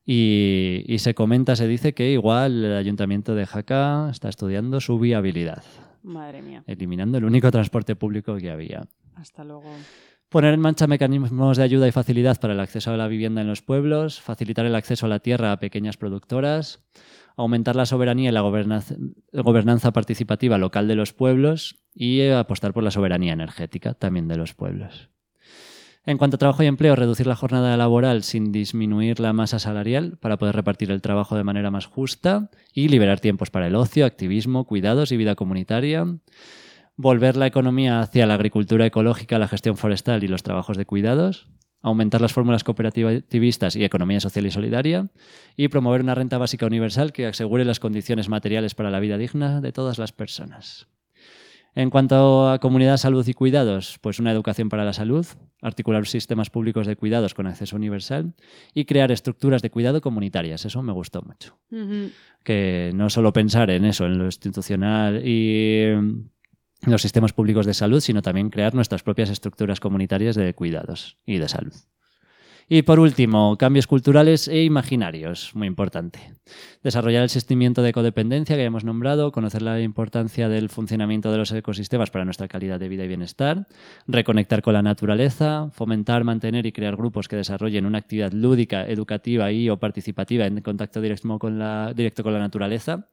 Y, y se comenta, se dice que igual el Ayuntamiento de Jaca está estudiando su viabilidad, Madre mía. eliminando el único transporte público que había. Hasta luego. Poner en marcha mecanismos de ayuda y facilidad para el acceso a la vivienda en los pueblos, facilitar el acceso a la tierra a pequeñas productoras, aumentar la soberanía y la gobernanza, gobernanza participativa local de los pueblos y eh, apostar por la soberanía energética también de los pueblos. En cuanto a trabajo y empleo, reducir la jornada laboral sin disminuir la masa salarial para poder repartir el trabajo de manera más justa y liberar tiempos para el ocio, activismo, cuidados y vida comunitaria. Volver la economía hacia la agricultura ecológica, la gestión forestal y los trabajos de cuidados. Aumentar las fórmulas cooperativistas y economía social y solidaria. Y promover una renta básica universal que asegure las condiciones materiales para la vida digna de todas las personas. En cuanto a comunidad, salud y cuidados, pues una educación para la salud, articular sistemas públicos de cuidados con acceso universal y crear estructuras de cuidado comunitarias. Eso me gustó mucho. Ujú. Que no solo pensar en eso, en lo institucional y los sistemas públicos de salud, sino también crear nuestras propias estructuras comunitarias de cuidados y de salud. Y por último, cambios culturales e imaginarios, muy importante. Desarrollar el sentimiento de codependencia que ya hemos nombrado, conocer la importancia del funcionamiento de los ecosistemas para nuestra calidad de vida y bienestar, reconectar con la naturaleza, fomentar, mantener y crear grupos que desarrollen una actividad lúdica, educativa y o participativa en contacto directo con la, directo con la naturaleza.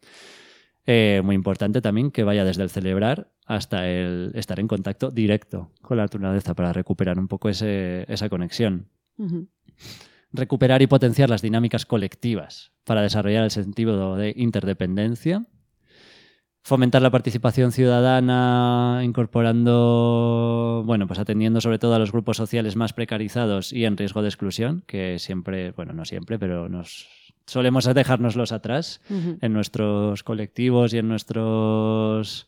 Eh, muy importante también que vaya desde el celebrar hasta el estar en contacto directo con la naturaleza para recuperar un poco ese, esa conexión. Ujú. Recuperar y potenciar las dinámicas colectivas para desarrollar el sentido de interdependencia. Fomentar la participación ciudadana incorporando, bueno, pues atendiendo sobre todo a los grupos sociales más precarizados y en riesgo de exclusión, que siempre, bueno, no siempre, pero nos solemos dejárnoslos atrás Ujú. en nuestros colectivos y en nuestros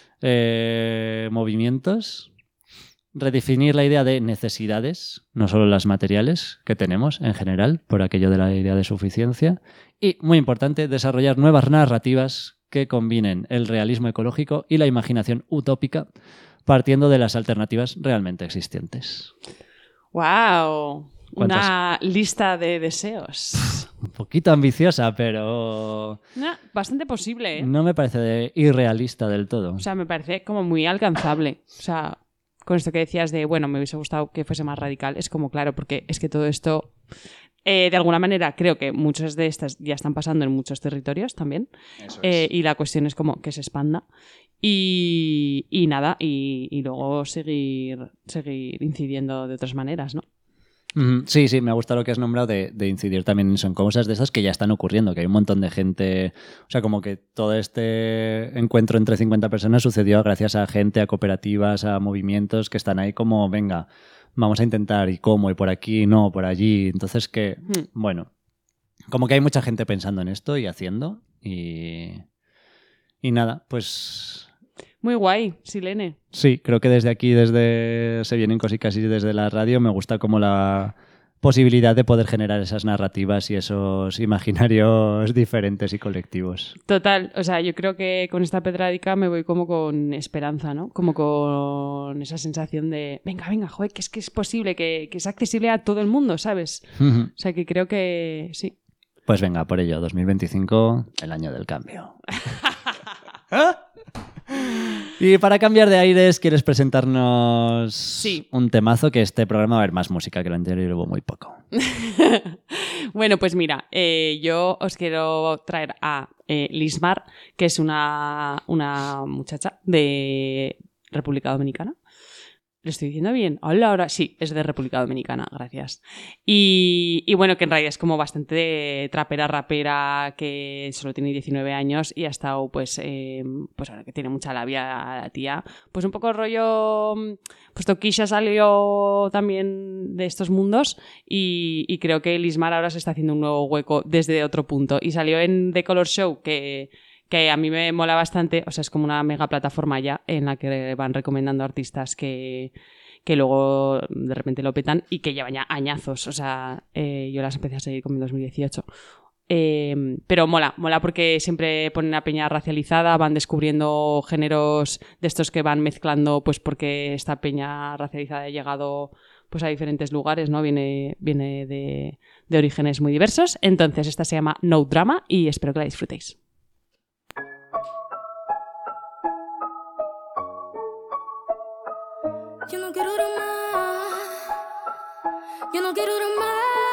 eh, movimientos. Redefinir la idea de necesidades, no solo las materiales que tenemos en general, por aquello de la idea de suficiencia. Y, muy importante, desarrollar nuevas narrativas que combinen el realismo ecológico y la imaginación utópica, partiendo de las alternativas realmente existentes. ¡Wow! ¿Cuántas? Una lista de deseos. Un poquito ambiciosa, pero No, bastante posible, ¿eh? no me parece de- irrealista del todo. O sea, me parece como muy alcanzable. O sea, con esto que decías de, bueno, me hubiese gustado que fuese más radical, es como claro, porque es que todo esto, eh, de alguna manera, creo que muchas de estas ya están pasando en muchos territorios también. Eh, y la cuestión es como que se expanda. Y, y nada, y, y luego seguir, seguir incidiendo de otras maneras, ¿no? Ujú. Sí, sí, me gusta lo que has nombrado de, de incidir también en eso, en cosas de esas que ya están ocurriendo, que hay un montón de gente, o sea, como que todo este encuentro entre cincuenta personas sucedió gracias a gente, a cooperativas, a movimientos que están ahí como, venga, vamos a intentar, y cómo, y por aquí, no, por allí. Entonces que, Hmm. bueno, como que hay mucha gente pensando en esto y haciendo, y, y nada, pues... Muy guay, Silene. Sí, creo que desde aquí, desde Se Vienen Cosicas y desde la radio, me gusta como la posibilidad de poder generar esas narrativas y esos imaginarios diferentes y colectivos. Total, o sea, yo creo que con esta pedrádica me voy como con esperanza, ¿no? Como con esa sensación de, venga, venga, joder, que es que es posible, que, que es accesible a todo el mundo, ¿sabes? O sea, que creo que sí. Pues venga, por ello, dos mil veinticinco, el año del cambio. Y para cambiar de aires, ¿quieres presentarnos Sí. un temazo? Que este programa va a haber más música que el anterior, hubo muy poco. Bueno, pues mira, eh, yo os quiero traer a eh, Lismar, que es una, una muchacha de República Dominicana. ¿Lo estoy diciendo bien? Hola, ahora sí, es de República Dominicana, gracias. Y, y bueno, que en realidad es como bastante trapera, rapera, que solo tiene diecinueve años y ha estado, pues, eh, pues ahora que tiene mucha labia la tía, pues un poco rollo, pues Toquisha salió también de estos mundos y, y creo que Lismar ahora se está haciendo un nuevo hueco desde otro punto. Y salió en The Color Show, que... que a mí me mola bastante, o sea, es como una mega plataforma ya en la que van recomendando artistas que, que luego de repente lo petan y que llevan ya añazos, o sea, eh, yo las empecé a seguir como en dos mil dieciocho. Eh, pero mola, mola porque siempre ponen a peña racializada, van descubriendo géneros de estos que van mezclando, pues porque esta peña racializada ha llegado pues a diferentes lugares, ¿no? Viene, viene de, de orígenes muy diversos. Entonces esta se llama No Drama y espero que la disfrutéis. Yo no quiero drama, yo no quiero drama,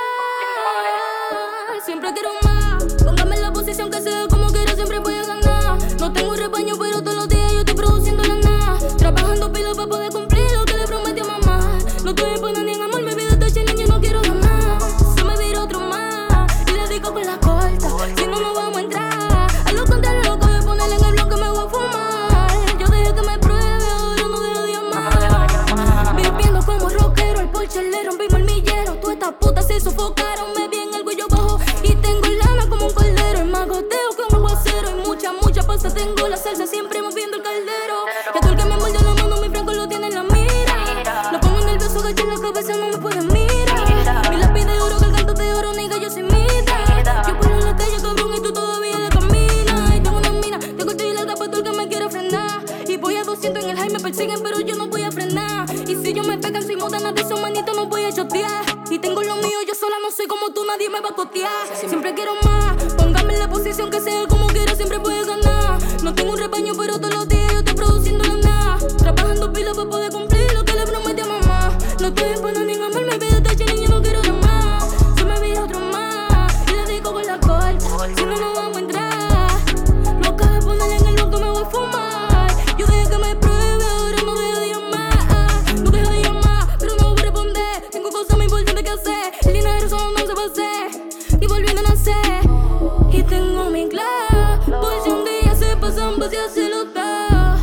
siempre quiero más. Póngame en la posición que sea como quiera, siempre voy a ganar. No tengo un rebaño, pero todos los días yo estoy produciendo la nada. Trabajando pila para poder cumplir lo que le prometí a mamá. No estoy esperando ni en amor, mi vida está chilling, yo no quiero drama. Se me vira otro más y le digo con la corta, si no, no vamos a entrar. A lo contrario, lo que voy a poner en el bloque me voy a fumar. Yo dejé que me pruebe, ahora no dejo de amar. Viviendo como rockero, el Porsche le rompimos el millero. Todas estas putas se sofocaron, me vi en el cuello bajo y tengo lana como un caldero. El magoteo que un aguacero y mucha, mucha pasta. Tengo la salsa siempre moviendo el caldero. Que todo el que me mordió la mano, mi franco lo tiene en la mira. Lo pongo nervioso, agaché la cabeza, no me pueden mirar. Mi lápiz de oro, que el canto de oro, nigga, yo soy mita. Yo por la calle, cabrón, y tú todavía le caminas. Y tengo una mina, te corto y larga para todo el que me quiera frenar. Y voy a doscientos en el high, me persiguen, pero yo no voy a frenar. Y si yo me pegan, soy modana de esos manitos, no voy a chotear. Y tengo lo mío, yo sola no soy como tú, nadie me va a cotear. Siempre quiero más, póngame en la posición que sea como quiera, siempre voy a ganar. No tengo un rebaño, pero todos los días yo estoy produciendo la nada. Trabajando pila para poder cumplir lo que le prometí a mamá. No estoy esperando ni en amor, mi vida está chilling, yo no quiero más. Se me vira otro más y le digo con la corta, si no, no vamos a entrar. Lo que voy a poner en el bloque me voy a fumar. Yo dejé que me pruebe, ahora no dejo de llamar. No dejo de llamar, pero no voy a responder. Tengo cosas muy importantes que hacer. El dinero solo no se va a hacer, y volviendo a nacer. Y tengo mi clave, por si un día se pasan, pues ya se lo da.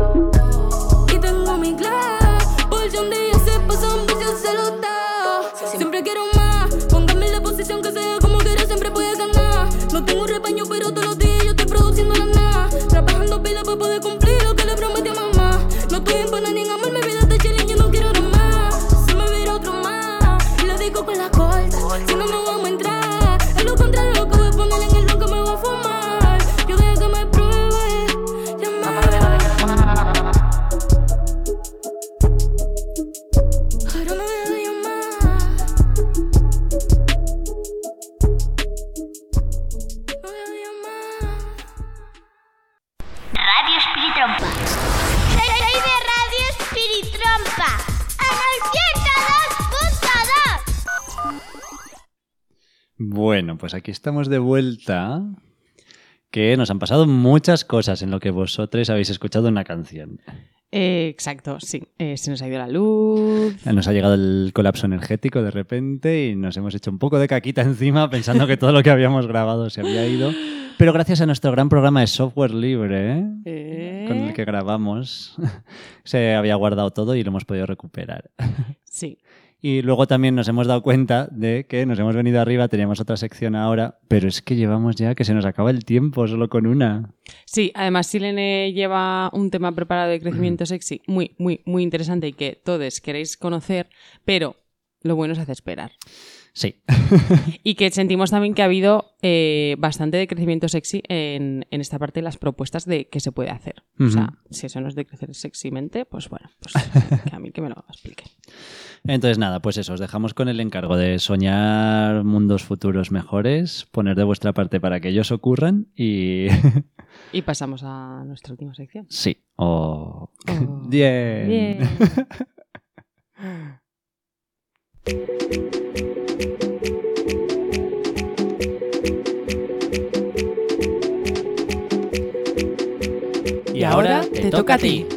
Y tengo mi clave, por si un día se pasan, pues ya se lo da. Siempre quiero más, póngame en la posición que sea como quiera, siempre voy a ganar. No tengo un rebaño, pero todos los días yo estoy produciendo la nada. Trabajando pila para poder cumplir lo que le prometí a mamá. No estoy en pana ni en amor, mi vida está chilling, yo no quiero nada más. Se me vira otro más y le digo con la corta, si no, no vamos a entrar. Es lo contrario, lo que voy a poner en el bloque me voy a fumar. Yo dejé que me pruebe, llamar. Ahora no dejo de llamar. No dejo de llamar. Radio Espiritrompa. Soy de Radio Espiritrompa. En el ciento dos punto dos. Bueno, pues aquí estamos de vuelta. Que nos han pasado muchas cosas en lo que vosotros habéis escuchado una canción. Eh, exacto, sí. Eh, se nos ha ido la luz. Nos ha llegado el colapso energético de repente y nos hemos hecho un poco de caquita encima pensando que todo lo que habíamos grabado se había ido. Pero gracias a nuestro gran programa de software libre, ¿eh? Eh. Con el que grabamos, se había guardado todo y lo hemos podido recuperar. Sí. Y luego también nos hemos dado cuenta de que nos hemos venido arriba, teníamos otra sección ahora, pero es que llevamos ya que se nos acaba el tiempo solo con una. Sí, además Silene lleva un tema preparado de crecimiento sexy muy, muy, muy interesante y que todos queréis conocer, pero lo bueno es hacer esperar. Sí. Y que sentimos también que ha habido eh, bastante de crecimiento sexy en, en esta parte de las propuestas de qué se puede hacer. Uh-huh. O sea, si eso no es de crecer sexymente, pues bueno, pues que a mí que me lo explique. Entonces nada, pues eso, os dejamos con el encargo de soñar mundos futuros mejores, poner de vuestra parte para que ellos ocurran y... Y pasamos a nuestra última sección. Sí. Oh. Oh. Bien. Bien. Y ahora te toca a ti.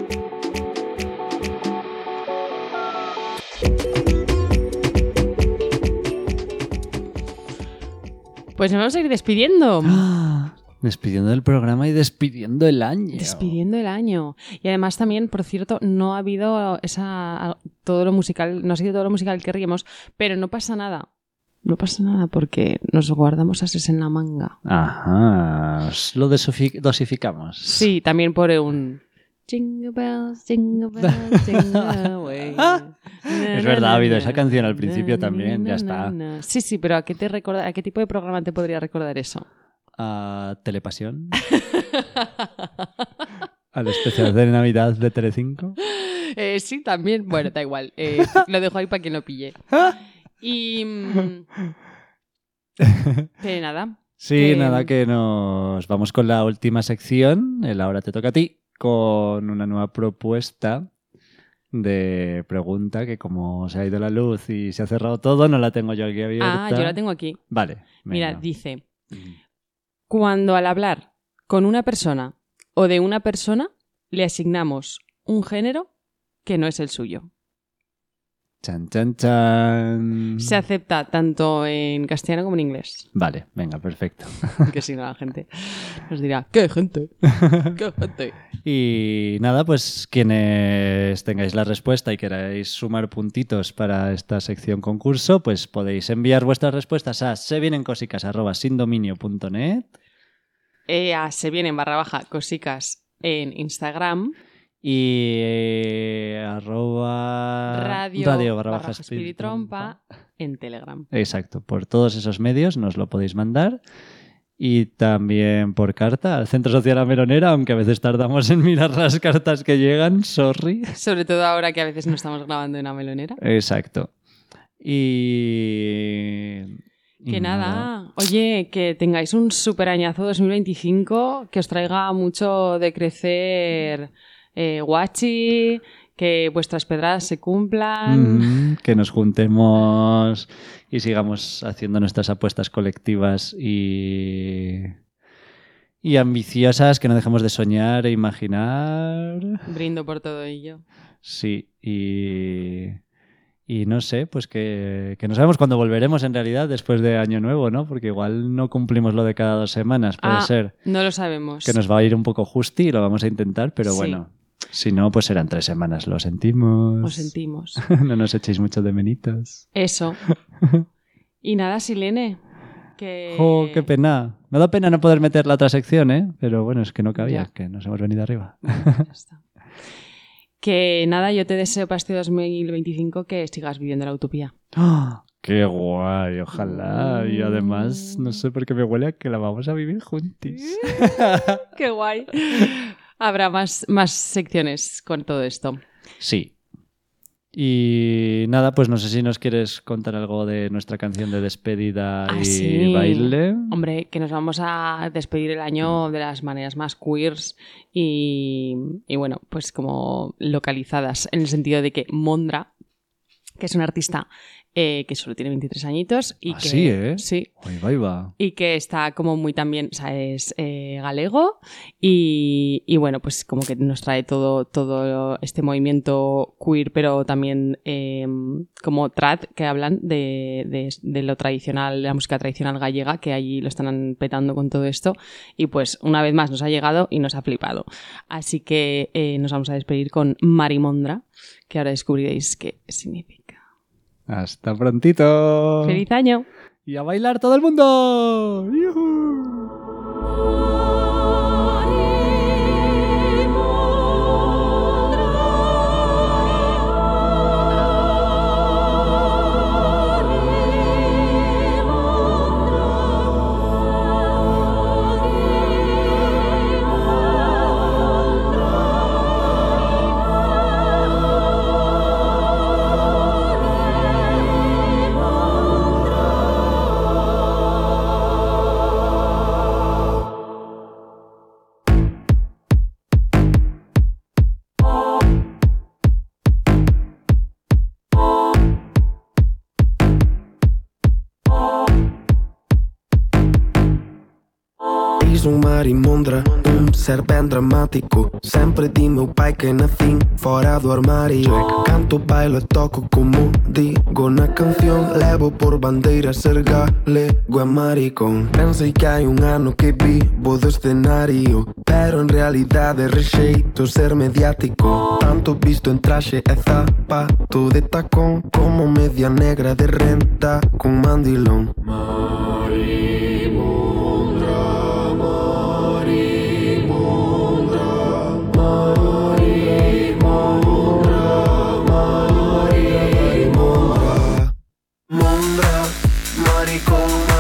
Pues nos vamos a ir despidiendo. Ah, despidiendo del programa y despidiendo el año. Despidiendo el año. Y además también, por cierto, no ha habido esa todo lo musical, no ha sido todo lo musical que queríamos, pero no pasa nada. No pasa nada porque nos guardamos ases en la manga. Ajá, lo desofi- dosificamos. Sí, también por un... Jingle bells, jingle bells, jingle away. Es verdad, ha habido esa canción al principio también, ya está. Sí, sí, pero ¿a qué, te recorda, ¿a qué tipo de programa te podría recordar eso? A Telepasión. Al especial de Navidad de Telecinco. Eh, sí, también. Bueno, da igual. Eh, lo dejo ahí para que no pille. Y... mm, que nada. Sí, que- nada, que nos vamos con la última sección, el Ahora te toca a ti, con una nueva propuesta de pregunta que como se ha ido la luz y se ha cerrado todo, no la tengo yo aquí abierta. Ah, yo la tengo aquí. Vale. Mira, venga. dice... Cuando al hablar con una persona o de una persona le asignamos un género que no es el suyo. Chan, chan, chan. Se acepta tanto en castellano como en inglés. Vale, venga, perfecto. Que si no, la gente nos dirá, ¡qué gente! ¡Qué gente! Y nada, pues quienes tengáis la respuesta y queráis sumar puntitos para esta sección concurso, pues podéis enviar vuestras respuestas a sevienen-cosicas arroba sindominio punto net. E a se vienen barra baja cosicas en Instagram. Y eh, arroba Radio, radio barra barra baja baja espiritrompa en Telegram. Exacto, por todos esos medios nos lo podéis mandar. Y también por carta al Centro Social La Meronera, aunque a veces tardamos en mirar las cartas que llegan, sorry. Sobre todo ahora que a veces no estamos grabando en una melonera. Exacto. Y... y Que nada. Oye, que tengáis un super añazo dos mil veinticinco, que os traiga mucho de crecer eh, guachi, que vuestras pedradas se cumplan. Mm, que nos juntemos y sigamos haciendo nuestras apuestas colectivas y... y ambiciosas, que no dejemos de soñar e imaginar. Brindo por todo ello. Sí, y... y no sé, pues que, que no sabemos cuándo volveremos en realidad después de Año Nuevo, ¿no? Porque igual no cumplimos lo de cada dos semanas, puede Ah, ser no lo sabemos. que nos va a ir un poco justi y lo vamos a intentar, pero Sí. bueno, si no, pues serán tres semanas, lo sentimos. Lo sentimos. No nos echéis mucho de menitos. Eso. Y nada, Silene. Que... ¡Jo, qué pena! Me da pena no poder meter la otra sección, ¿eh? Pero bueno, es que no cabía, Ya. que nos hemos venido arriba. Ya está. Que nada, yo te deseo para este dos mil veinticinco que sigas viviendo la utopía. ¡Ah! ¡Qué guay! Ojalá. Y además, no sé por qué me huele a que la vamos a vivir juntis. ¡Qué guay! Habrá más, más secciones con todo esto. Sí. Y nada, pues no sé si nos quieres contar algo de nuestra canción de despedida Ah, y sí. baile. Hombre, que nos vamos a despedir el año de las maneras más queers y, y bueno, pues como localizadas, en el sentido de que Mondra, que es una artista eh, que solo tiene veintitrés añitos y Ah, que sí, ¿eh? sí, Ahí va, ahí va. y que está como muy también, o sea, es eh, galego y, y bueno, pues como que nos trae todo, todo este movimiento queer, pero también eh, como trad, que hablan de, de, de lo tradicional, de la música tradicional gallega, que allí lo están petando con todo esto y pues una vez más nos ha llegado y nos ha flipado. Así que eh, nos vamos a despedir con Marimondra, que ahora descubriréis qué significa. Hasta prontito. ¡Feliz año! Y a bailar todo el mundo. ¡Yujú! Eis un marimondra, un ser ben dramático. Sempre di meu pai que nacín fora do armario. Canto, bailo e toco como digo na canción. Levo por bandeira ser galego e maricón. Pensei que hai un ano que vivo do escenario, pero en realidade rexeito ser mediático. Tanto visto en traxe e zapato de tacón, como media negra de renta cun mandilón.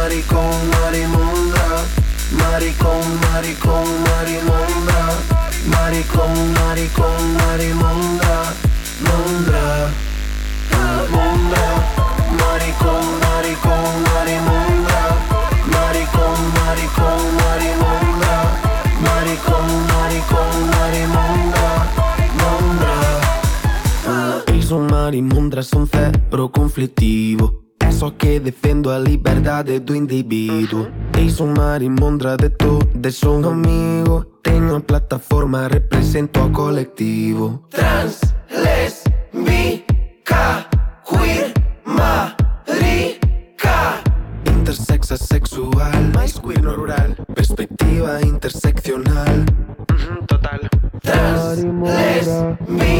maricón, marimondra. Maricón, maricón, marimondra. Maricón, maricón, marimondra. Mondra, ah, mondra. Maricón, maricón, marimondra. Maricón, maricón, marimondra. Maricón, maricón, marimondra. Mondra. Eu sou marimondra, sou um cérebro conflitivo. É só que defendo a liberdade do indivíduo. Eu sou marimondra de todos, sou um amigo. Tenho a plataforma, represento o coletivo. Trans, lesbica, queer, marica. Intersexa sexual, mais queer no rural. Perspectiva interseccional. Uhum, total. Trans, lesbica,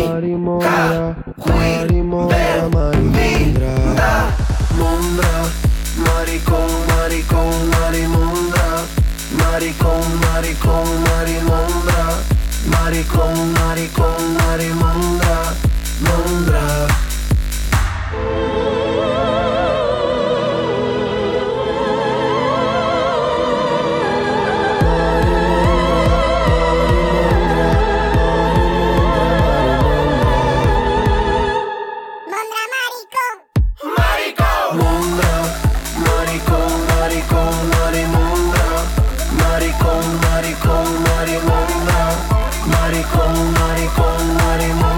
queer, bem-vinda. Mondra, maricón, maricón, marimondra. Maricón, maricón, marimondra. Maricón, maricón, marimondra. Mondra. Mondra, maricón, maricón, marimondra. Maricón, maricón, marimondra. Maricón, maricón, marimondra.